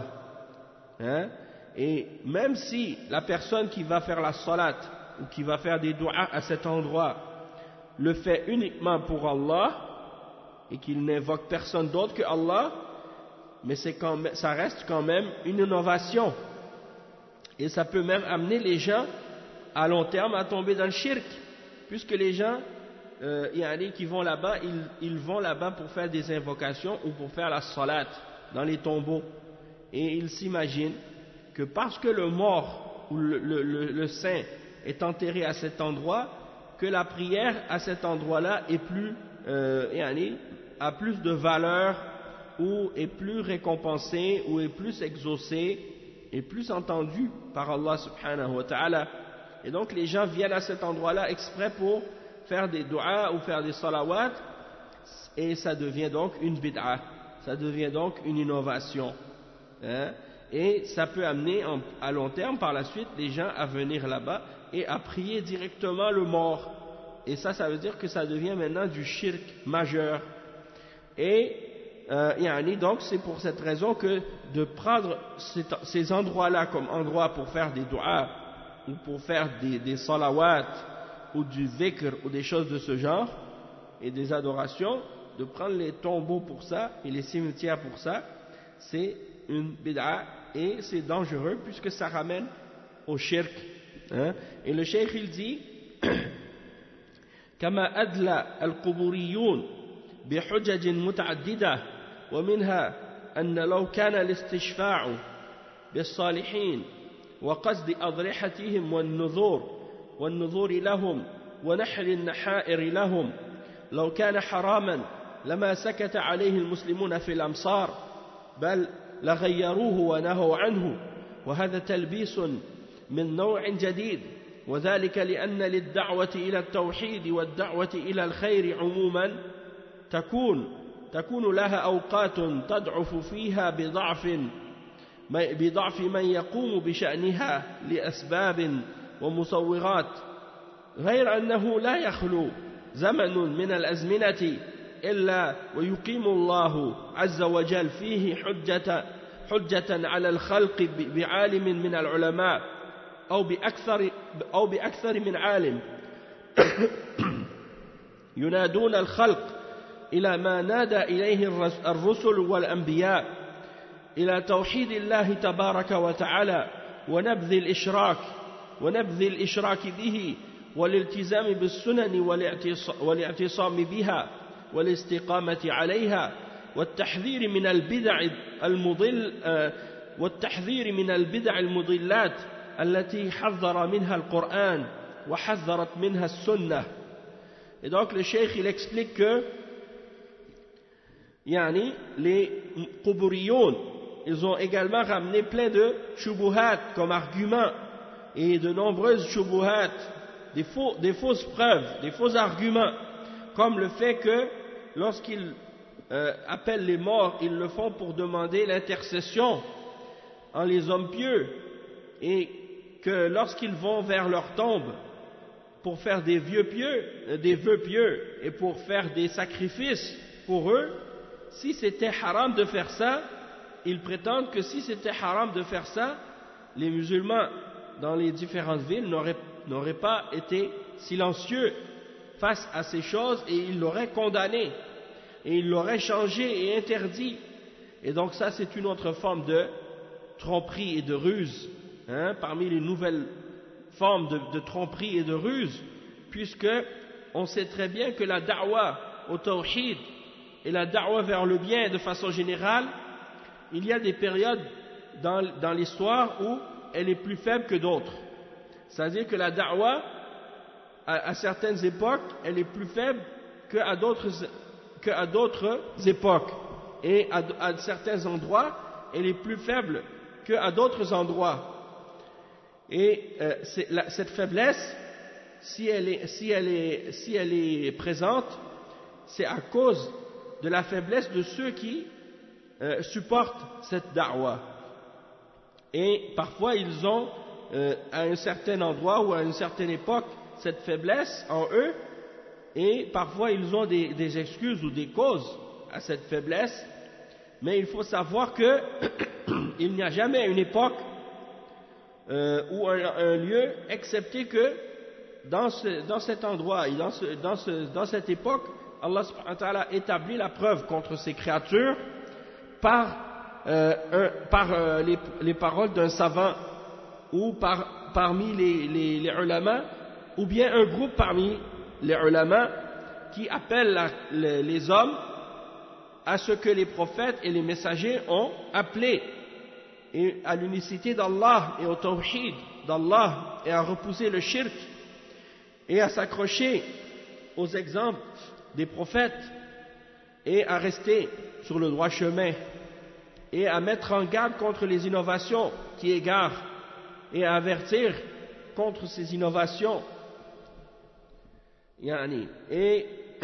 Et même si la personne qui va faire la salat ou qui va faire des doigts à cet endroit le fait uniquement pour Allah et qu'il n'invoque personne d'autre que Allah, mais ça reste quand même une innovation, et ça peut même amener les gens à long terme à tomber dans le shirk, puisque les gens qui vont là-bas, ils vont là-bas pour faire des invocations ou pour faire la salat dans les tombeaux, et ils s'imaginent que parce que le mort ou le saint est enterré à cet endroit, que la prière à cet endroit-là est plus, a plus de valeur, ou est plus récompensée, ou est plus exaucée, et plus entendue par Allah subhanahu wa ta'ala. Et donc les gens viennent à cet endroit-là exprès pour faire des du'as ou faire des salawats, et ça devient donc une bid'a, ça devient donc une innovation. Et ça peut amener à long terme par la suite les gens à venir là-bas et à prier directement le mort. Et ça veut dire que ça devient maintenant du shirk majeur. Et donc c'est pour cette raison que de prendre ces endroits-là comme endroits pour faire des du'as ou pour faire des salawats ou du dhikr ou des choses de ce genre et des adorations, de prendre les tombeaux pour ça et les cimetières pour ça, c'est une bid'a et c'est dangereux puisque ça ramène au shirk. Et le cheikh il dit كما أدلى القبوريون بحجج متعددة، ومنها أن لو كان الاستشفاع بالصالحين وقصد أضرحتهم والنذور لهم ونحر النحائر لهم لو كان حراما لما سكت عليه المسلمون في الأمصار، بل لغيروه ونهوا عنه، وهذا تلبيس من نوع جديد، وذلك لأن للدعوة إلى التوحيد والدعوة إلى الخير عموما تكون لها أوقات تضعف فيها بضعف من يقوم بشأنها لأسباب ومصورات، غير أنه لا يخلو زمن من الأزمنة إلا ويقيم الله عز وجل فيه حجة على الخلق بعالم من العلماء أو بأكثر من عالم ينادون الخلق إلى ما نادى إليه الرسل والأنبياء، إلى توحيد الله تبارك وتعالى ونبذ الإشراك ونبذ الإشراك به والالتزام بالسنن والاعتصام بها والاستقامة عليها والتحذير من البدع المضلات التي حذر منها القرآن وحذرت منها السنة. Et donc le cheikh il explique que les Quburiyoun ils ont également ramené plein de shubuhat comme arguments et de nombreuses shubuhat, des fausses preuves, des faux arguments, comme le fait que lorsqu'ils appellent les morts, ils le font pour demander l'intercession en les hommes pieux, et que lorsqu'ils vont vers leur tombe pour faire des vœux pieux et pour faire des sacrifices pour eux, si c'était haram de faire ça, ils prétendent que si c'était haram de faire ça, les musulmans dans les différentes villes n'auraient pas été silencieux face à ces choses et ils l'auraient condamné et ils l'auraient changé et interdit. Et donc ça c'est une autre forme de tromperie et de ruse, parmi les nouvelles formes de tromperie et de ruse, puisque on sait très bien que la da'wa au tawhid et la da'wa vers le bien de façon générale, il y a des périodes dans l'histoire où elle est plus faible que d'autres. C'est-à-dire que la da'wa, à certaines époques, elle est plus faible qu'à d'autres époques. Et à certains endroits, elle est plus faible qu'à d'autres endroits. Et cette faiblesse, si elle est présente, c'est à cause de la faiblesse de ceux qui supportent cette da'wa. Et parfois ils ont à un certain endroit ou à une certaine époque cette faiblesse en eux, et parfois ils ont des excuses ou des causes à cette faiblesse, mais il faut savoir que il n'y a jamais une époque ou un lieu, excepté que dans cet endroit et dans cette époque, Allah subhanahu wa ta'ala établit la preuve contre ces créatures par les paroles d'un savant ou parmi les ulama, ou bien un groupe parmi les ulama qui appellent les hommes à ce que les prophètes et les messagers ont appelé, et à l'unicité d'Allah et au tawhid d'Allah, et à repousser le shirk et à s'accrocher aux exemples des prophètes et à rester sur le droit chemin et à mettre en garde contre les innovations qui égarent et à avertir contre ces innovations et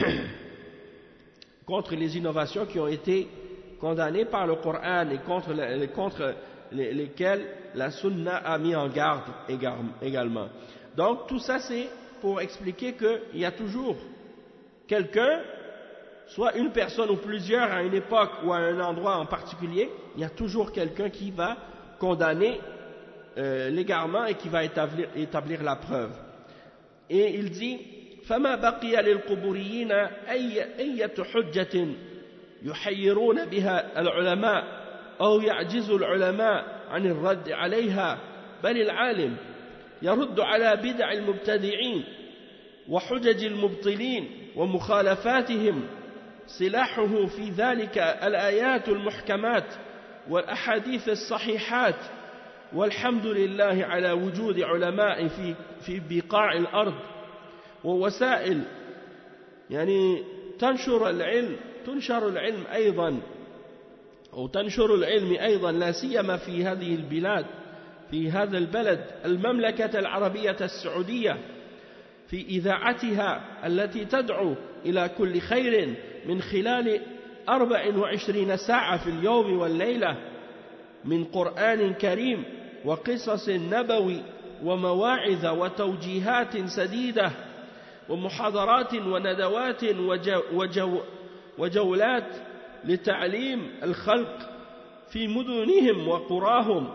contre les innovations qui ont été condamnées par le Coran et contre lesquelles la Sunna a mis en garde également. Donc tout ça c'est pour expliquer qu'il y a toujours quelqu'un, soit une personne ou plusieurs à une époque ou à un endroit en particulier, il y a toujours quelqu'un qui va condamner l'égarement et qui va établir la preuve. Et il dit فما بقي للقبوريين أي حجة يحيرون بها العلماء أو يعجز العلماء عن الرد عليها، بل العالم يرد على بدع المبتدعين وحجج المبطلين ومخالفاتهم. سلاحه في ذلك الآيات المحكمات والأحاديث الصحيحات، والحمد لله على وجود علماء في بقاع الأرض ووسائل تنشر العلم أيضا، أو تنشر العلم أيضا، لا سيما في هذه البلاد، في هذا البلد المملكة العربية السعودية، في إذاعتها التي تدعو إلى كل خير من خلال 24 ساعة في اليوم والليلة من قرآن كريم وقصص نبوي ومواعظ وتوجيهات سديدة ومحاضرات وندوات وجولات لتعليم الخلق في مدنهم وقراهم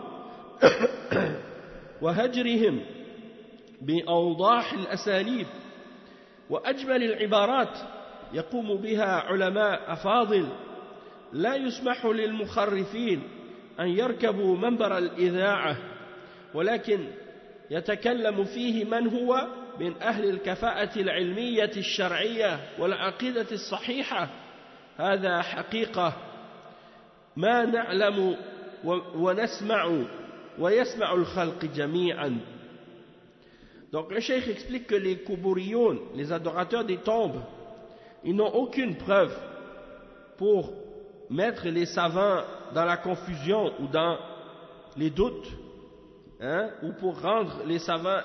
وهجرهم بأوضاح الأساليب وأجمل العبارات يقوم بها علماء أفاضل. لا يسمح للمخرفين أن يركبوا منبر الإذاعة، ولكن يتكلم فيه من هو من أهل الكفاءة العلمية الشرعية والعقيدة الصحيحة هذا حقيقة ما نعلم ونسمع ويسمع الخلق جميعا. Donc le cheikh explique que les Quburiyun, les adorateurs des tombes, ils n'ont aucune preuve pour mettre les savants dans la confusion ou dans les doutes, hein, ou pour rendre les savants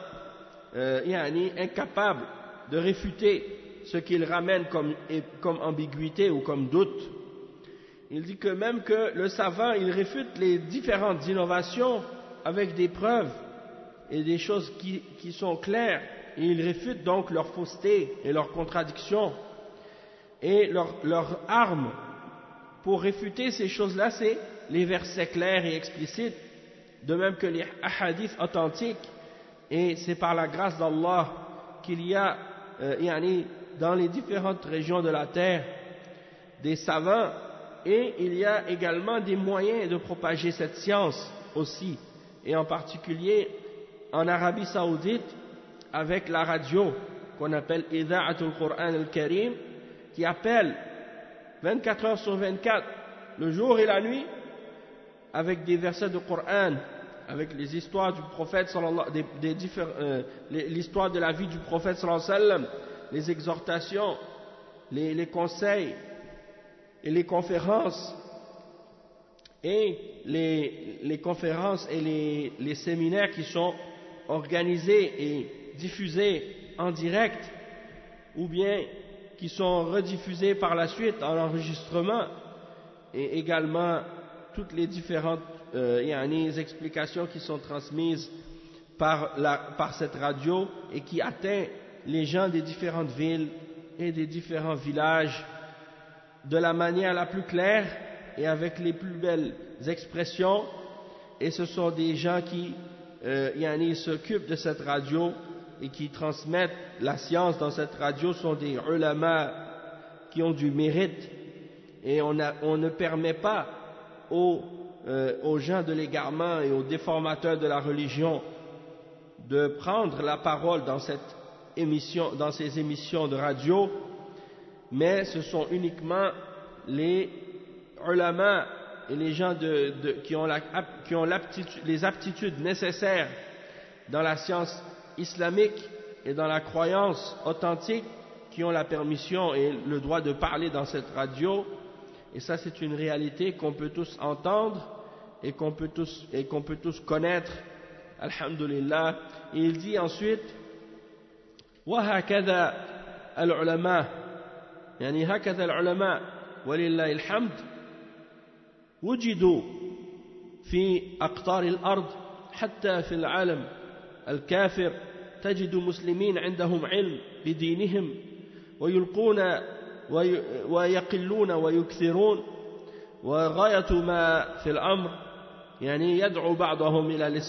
incapables de réfuter ce qu'ils ramènent comme ambiguïté ou comme doute. Il dit que même que le savant, il réfute les différentes innovations avec des preuves et des choses qui sont claires, et il réfute donc leur fausseté et leur contradiction. Et leur arme pour réfuter ces choses-là, c'est les versets clairs et explicites, de même que les hadiths authentiques. Et c'est par la grâce d'Allah qu'il y a dans les différentes régions de la terre des savants, et il y a également des moyens de propager cette science aussi, et en particulier en Arabie Saoudite avec la radio qu'on appelle Idha'atul Qur'an al-Karim, qui appelle 24 heures sur 24, le jour et la nuit, avec des versets de Qur'an, avec les histoires du prophète l'histoire de la vie du prophète sallallahu alayhi wa sallam, les exhortations, les conseils et les conférences et les conférences et les séminaires qui sont organisés et diffusés en direct ou bien qui sont rediffusés par la suite en enregistrement, et également toutes les différentes explications qui sont transmises par cette radio et qui atteint les gens des différentes villes et des différents villages de la manière la plus claire et avec les plus belles expressions. Et ce sont des gens qui s'occupent de cette radio et qui transmettent la science dans cette radio, sont des ulama qui ont du mérite, et on ne permet pas aux gens de l'égarement et aux déformateurs de la religion de prendre la parole dans ces émissions de radio, mais ce sont uniquement les ulama et les gens qui ont les aptitudes nécessaires dans la science islamique et dans la croyance authentique qui ont la permission et le droit de parler dans cette radio. Et ça, c'est une réalité qu'on peut tous entendre et qu'on peut tous connaître, alhamdulillah. Et il dit ensuite وهكذا العلماء يعني هكذا العلماء ولله الحمد وجدوا في أقطار الأرض حتى في العالم الكافر تجد مسلمين عندهم علم بدينهم ويلقون ويقلون ويكثرون، وغاية ما في الأمر يدعو بعضهم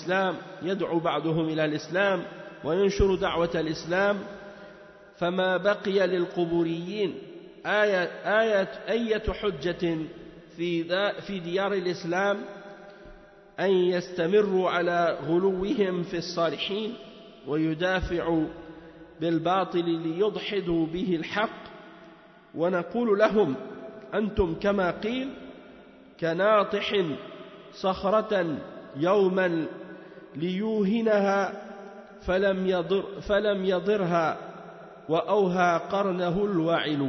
إلى الإسلام وينشر دعوة الإسلام. فما بقي للقبوريين أية حجة في ديار الإسلام أن يستمروا على غلوهم في الصالحين ويدافعوا بالباطل ليضحدوا به الحق. ونقول لهم أنتم كما قيل كناطح صخرة يوما ليوهنها فلم يضرها وأوهى قرنه الواعل.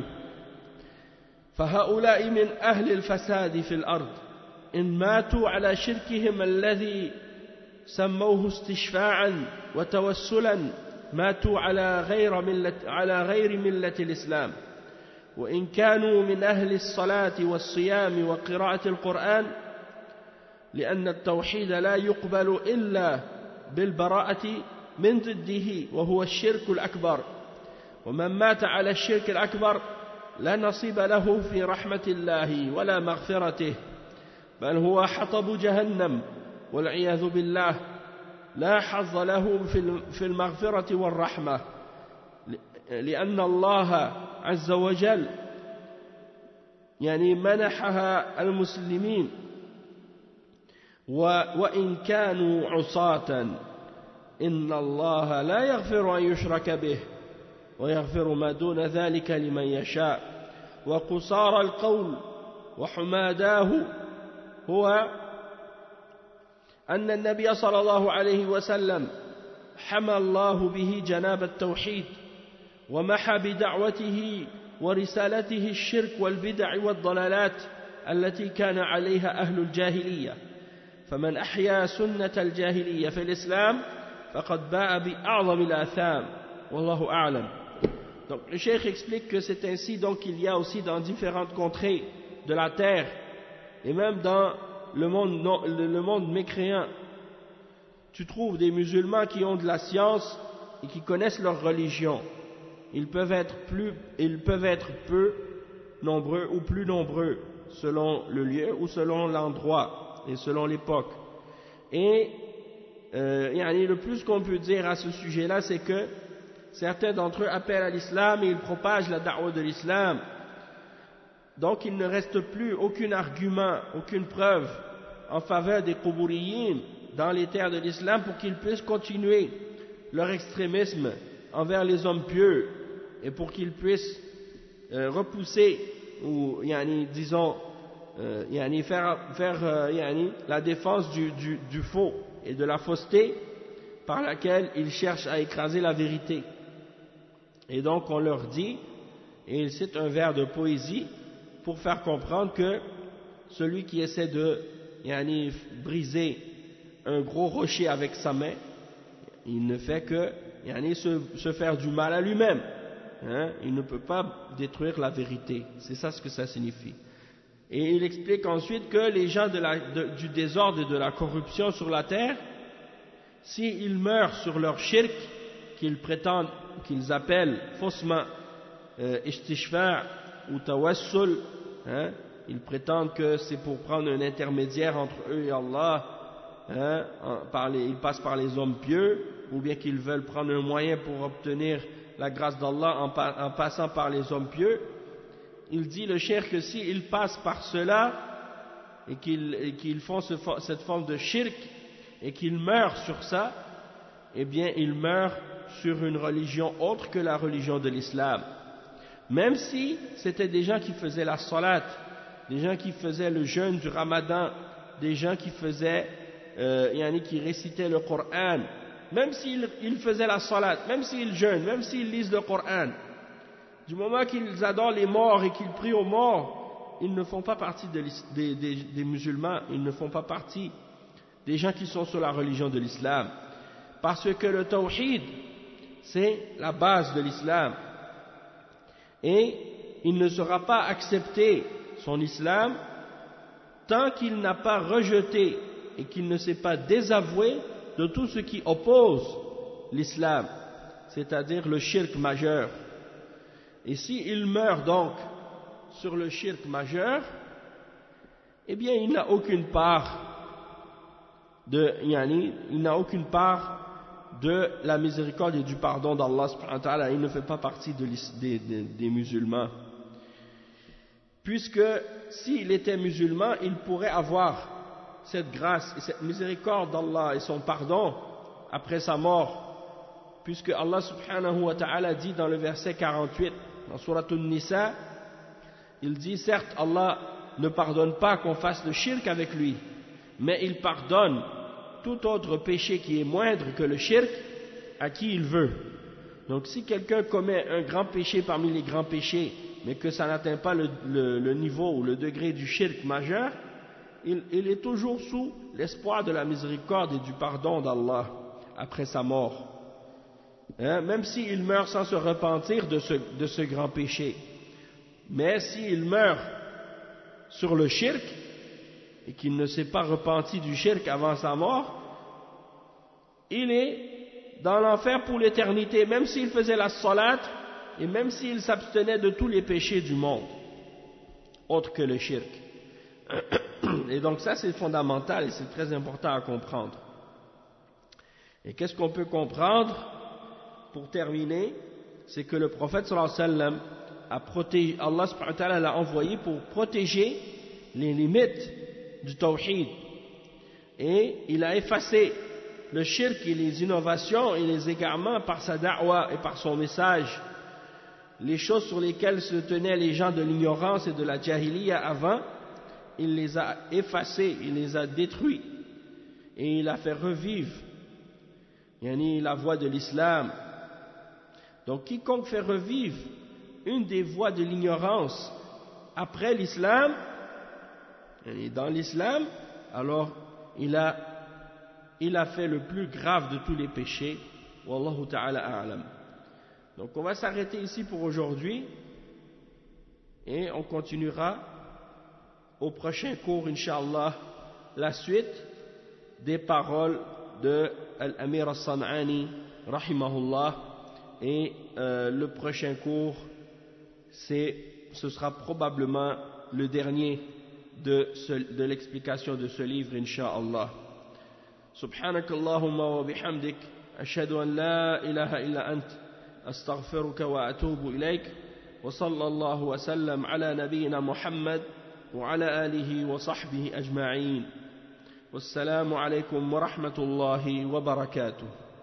فهؤلاء من أهل الفساد في الأرض إن ماتوا على شركهم الذي سموه استشفاعا وتوسلا ماتوا على غير ملة الإسلام. وإن كانوا من أهل الصلاة والصيام وقراءة القرآن لأن التوحيد لا يقبل إلا بالبراءة من ضده وهو الشرك الأكبر، ومن مات على الشرك الأكبر لا نصيب له في رحمة الله ولا مغفرته، بل هو حطب جهنم والعياذ بالله، لا حظ له في المغفرة والرحمة، لأن الله عز وجل منحها المسلمين وإن كانوا عصاة. إن الله لا يغفر أن يشرك به ويغفر ما دون ذلك لمن يشاء وقصار القول وحماداه هو أن النبي صلى الله عليه وسلم حمى الله به جناب التوحيد ومحى بدعوته ورسالته الشرك والبدع والضلالات التي كان عليها أهل الجاهلية فمن أحيا سنة الجاهلية في الإسلام فقد باء بأعظم الآثام والله أعلم. Donc le cheikh explique que c'est ainsi donc qu'il y a aussi dans différentes contrées de la terre et même dans le monde mécréant, tu trouves des musulmans qui ont de la science et qui connaissent leur religion. Ils peuvent être peu nombreux ou plus nombreux selon le lieu ou selon l'endroit et selon l'époque. Et le plus qu'on peut dire à ce sujet-là, c'est que certains d'entre eux appellent à l'islam et ils propagent la da'wah de l'islam. Donc il ne reste plus aucun argument, aucune preuve en faveur des Qubouriyin dans les terres de l'islam pour qu'ils puissent continuer leur extrémisme envers les hommes pieux et pour qu'ils puissent repousser ou faire la défense du faux et de la fausseté par laquelle ils cherchent à écraser la vérité. Et donc on leur dit, et il cite un vers de poésie pour faire comprendre que celui qui essaie de briser un gros rocher avec sa main, il ne fait que se faire du mal à lui-même. Il ne peut pas détruire la vérité. C'est ça ce que ça signifie. Et il explique ensuite que les gens du désordre et de la corruption sur la terre, s'ils meurent sur leur shirk, qu'ils prétendent, qu'ils appellent faussement istishfa' ou tawassul, ils prétendent que c'est pour prendre un intermédiaire entre eux et Allah, ils passent par les hommes pieux, ou bien qu'ils veulent prendre un moyen pour obtenir la grâce d'Allah en passant par les hommes pieux. Il dit le cheikh que s'ils passent par cela et qu'ils font cette forme de shirk et qu'ils meurent sur ça, eh bien ils meurent sur une religion autre que la religion de l'islam. Même si c'était des gens qui faisaient la salat, des gens qui faisaient le jeûne du ramadan, des gens qui faisaient, qui récitaient le Coran, même s'ils faisaient la salat, même s'ils jeûnent, même s'ils lisent le Coran, du moment qu'ils adorent les morts et qu'ils prient aux morts, ils ne font pas partie des musulmans, ils ne font pas partie des gens qui sont sur la religion de l'islam. Parce que le tawhid, c'est la base de l'islam. Et il ne sera pas accepté son islam tant qu'il n'a pas rejeté et qu'il ne s'est pas désavoué de tout ce qui oppose l'islam, c'est-à-dire le shirk majeur. Et s'il meurt donc sur le shirk majeur, eh bien il n'a aucune part de la miséricorde et du pardon d'Allah subhanahu wa ta'ala. Il ne fait pas partie des musulmans. Puisque s'il était musulman, il pourrait avoir cette grâce et cette miséricorde d'Allah et son pardon après sa mort. Puisque Allah subhanahu wa ta'ala dit dans le verset 48, dans Surat An-Nisa, il dit certes Allah ne pardonne pas qu'on fasse le shirk avec lui, mais il pardonne tout autre péché qui est moindre que le shirk à qui il veut. Donc si quelqu'un commet un grand péché parmi les grands péchés, mais que ça n'atteint pas le niveau ou le degré du shirk majeur, il est toujours sous l'espoir de la miséricorde et du pardon d'Allah après sa mort. Même s'il meurt sans se repentir de ce grand péché. Mais s'il meurt sur le shirk, et qu'il ne s'est pas repenti du shirk avant sa mort, il est dans l'enfer pour l'éternité, même s'il faisait la salat et même s'il s'abstenait de tous les péchés du monde, autre que le shirk. Et donc ça c'est fondamental et c'est très important à comprendre. Et qu'est-ce qu'on peut comprendre pour terminer? C'est que le prophète sallallahu alayhi wa sallam a protégé, Allah subhanahu wa ta'ala l'a envoyé pour protéger les limites du tawhid, et il a effacé le shirk et les innovations et les égarements par sa da'wa et par son message, les choses sur lesquelles se tenaient les gens de l'ignorance et de la jahiliya avant, il les a effacés, il les a détruits et il a fait revivre la voie de l'islam. Donc quiconque fait revivre une des voies de l'ignorance après l'islam, dans l'islam, alors il a fait le plus grave de tous les péchés. Wallahu ta'ala a'lam. Donc on va s'arrêter ici pour aujourd'hui et on continuera au prochain cours, Inch'Allah, la suite des paroles de Al-Amir As-San'ani, rahimahullah, et le prochain cours, ce sera probablement le dernier de l'explication de ce livre, Inch'Allah. Subhanak Allahumma wa bihamdik, ashhadu an la ilaha illa ant, astaghfiruka wa atubu ilayk, wa sallallahu wa sallam ala nabiyyina Muhammad wa ala alihi wa sahbihi ajma'in. Wassalamu alaykum wa rahmatullahi wa barakatuh.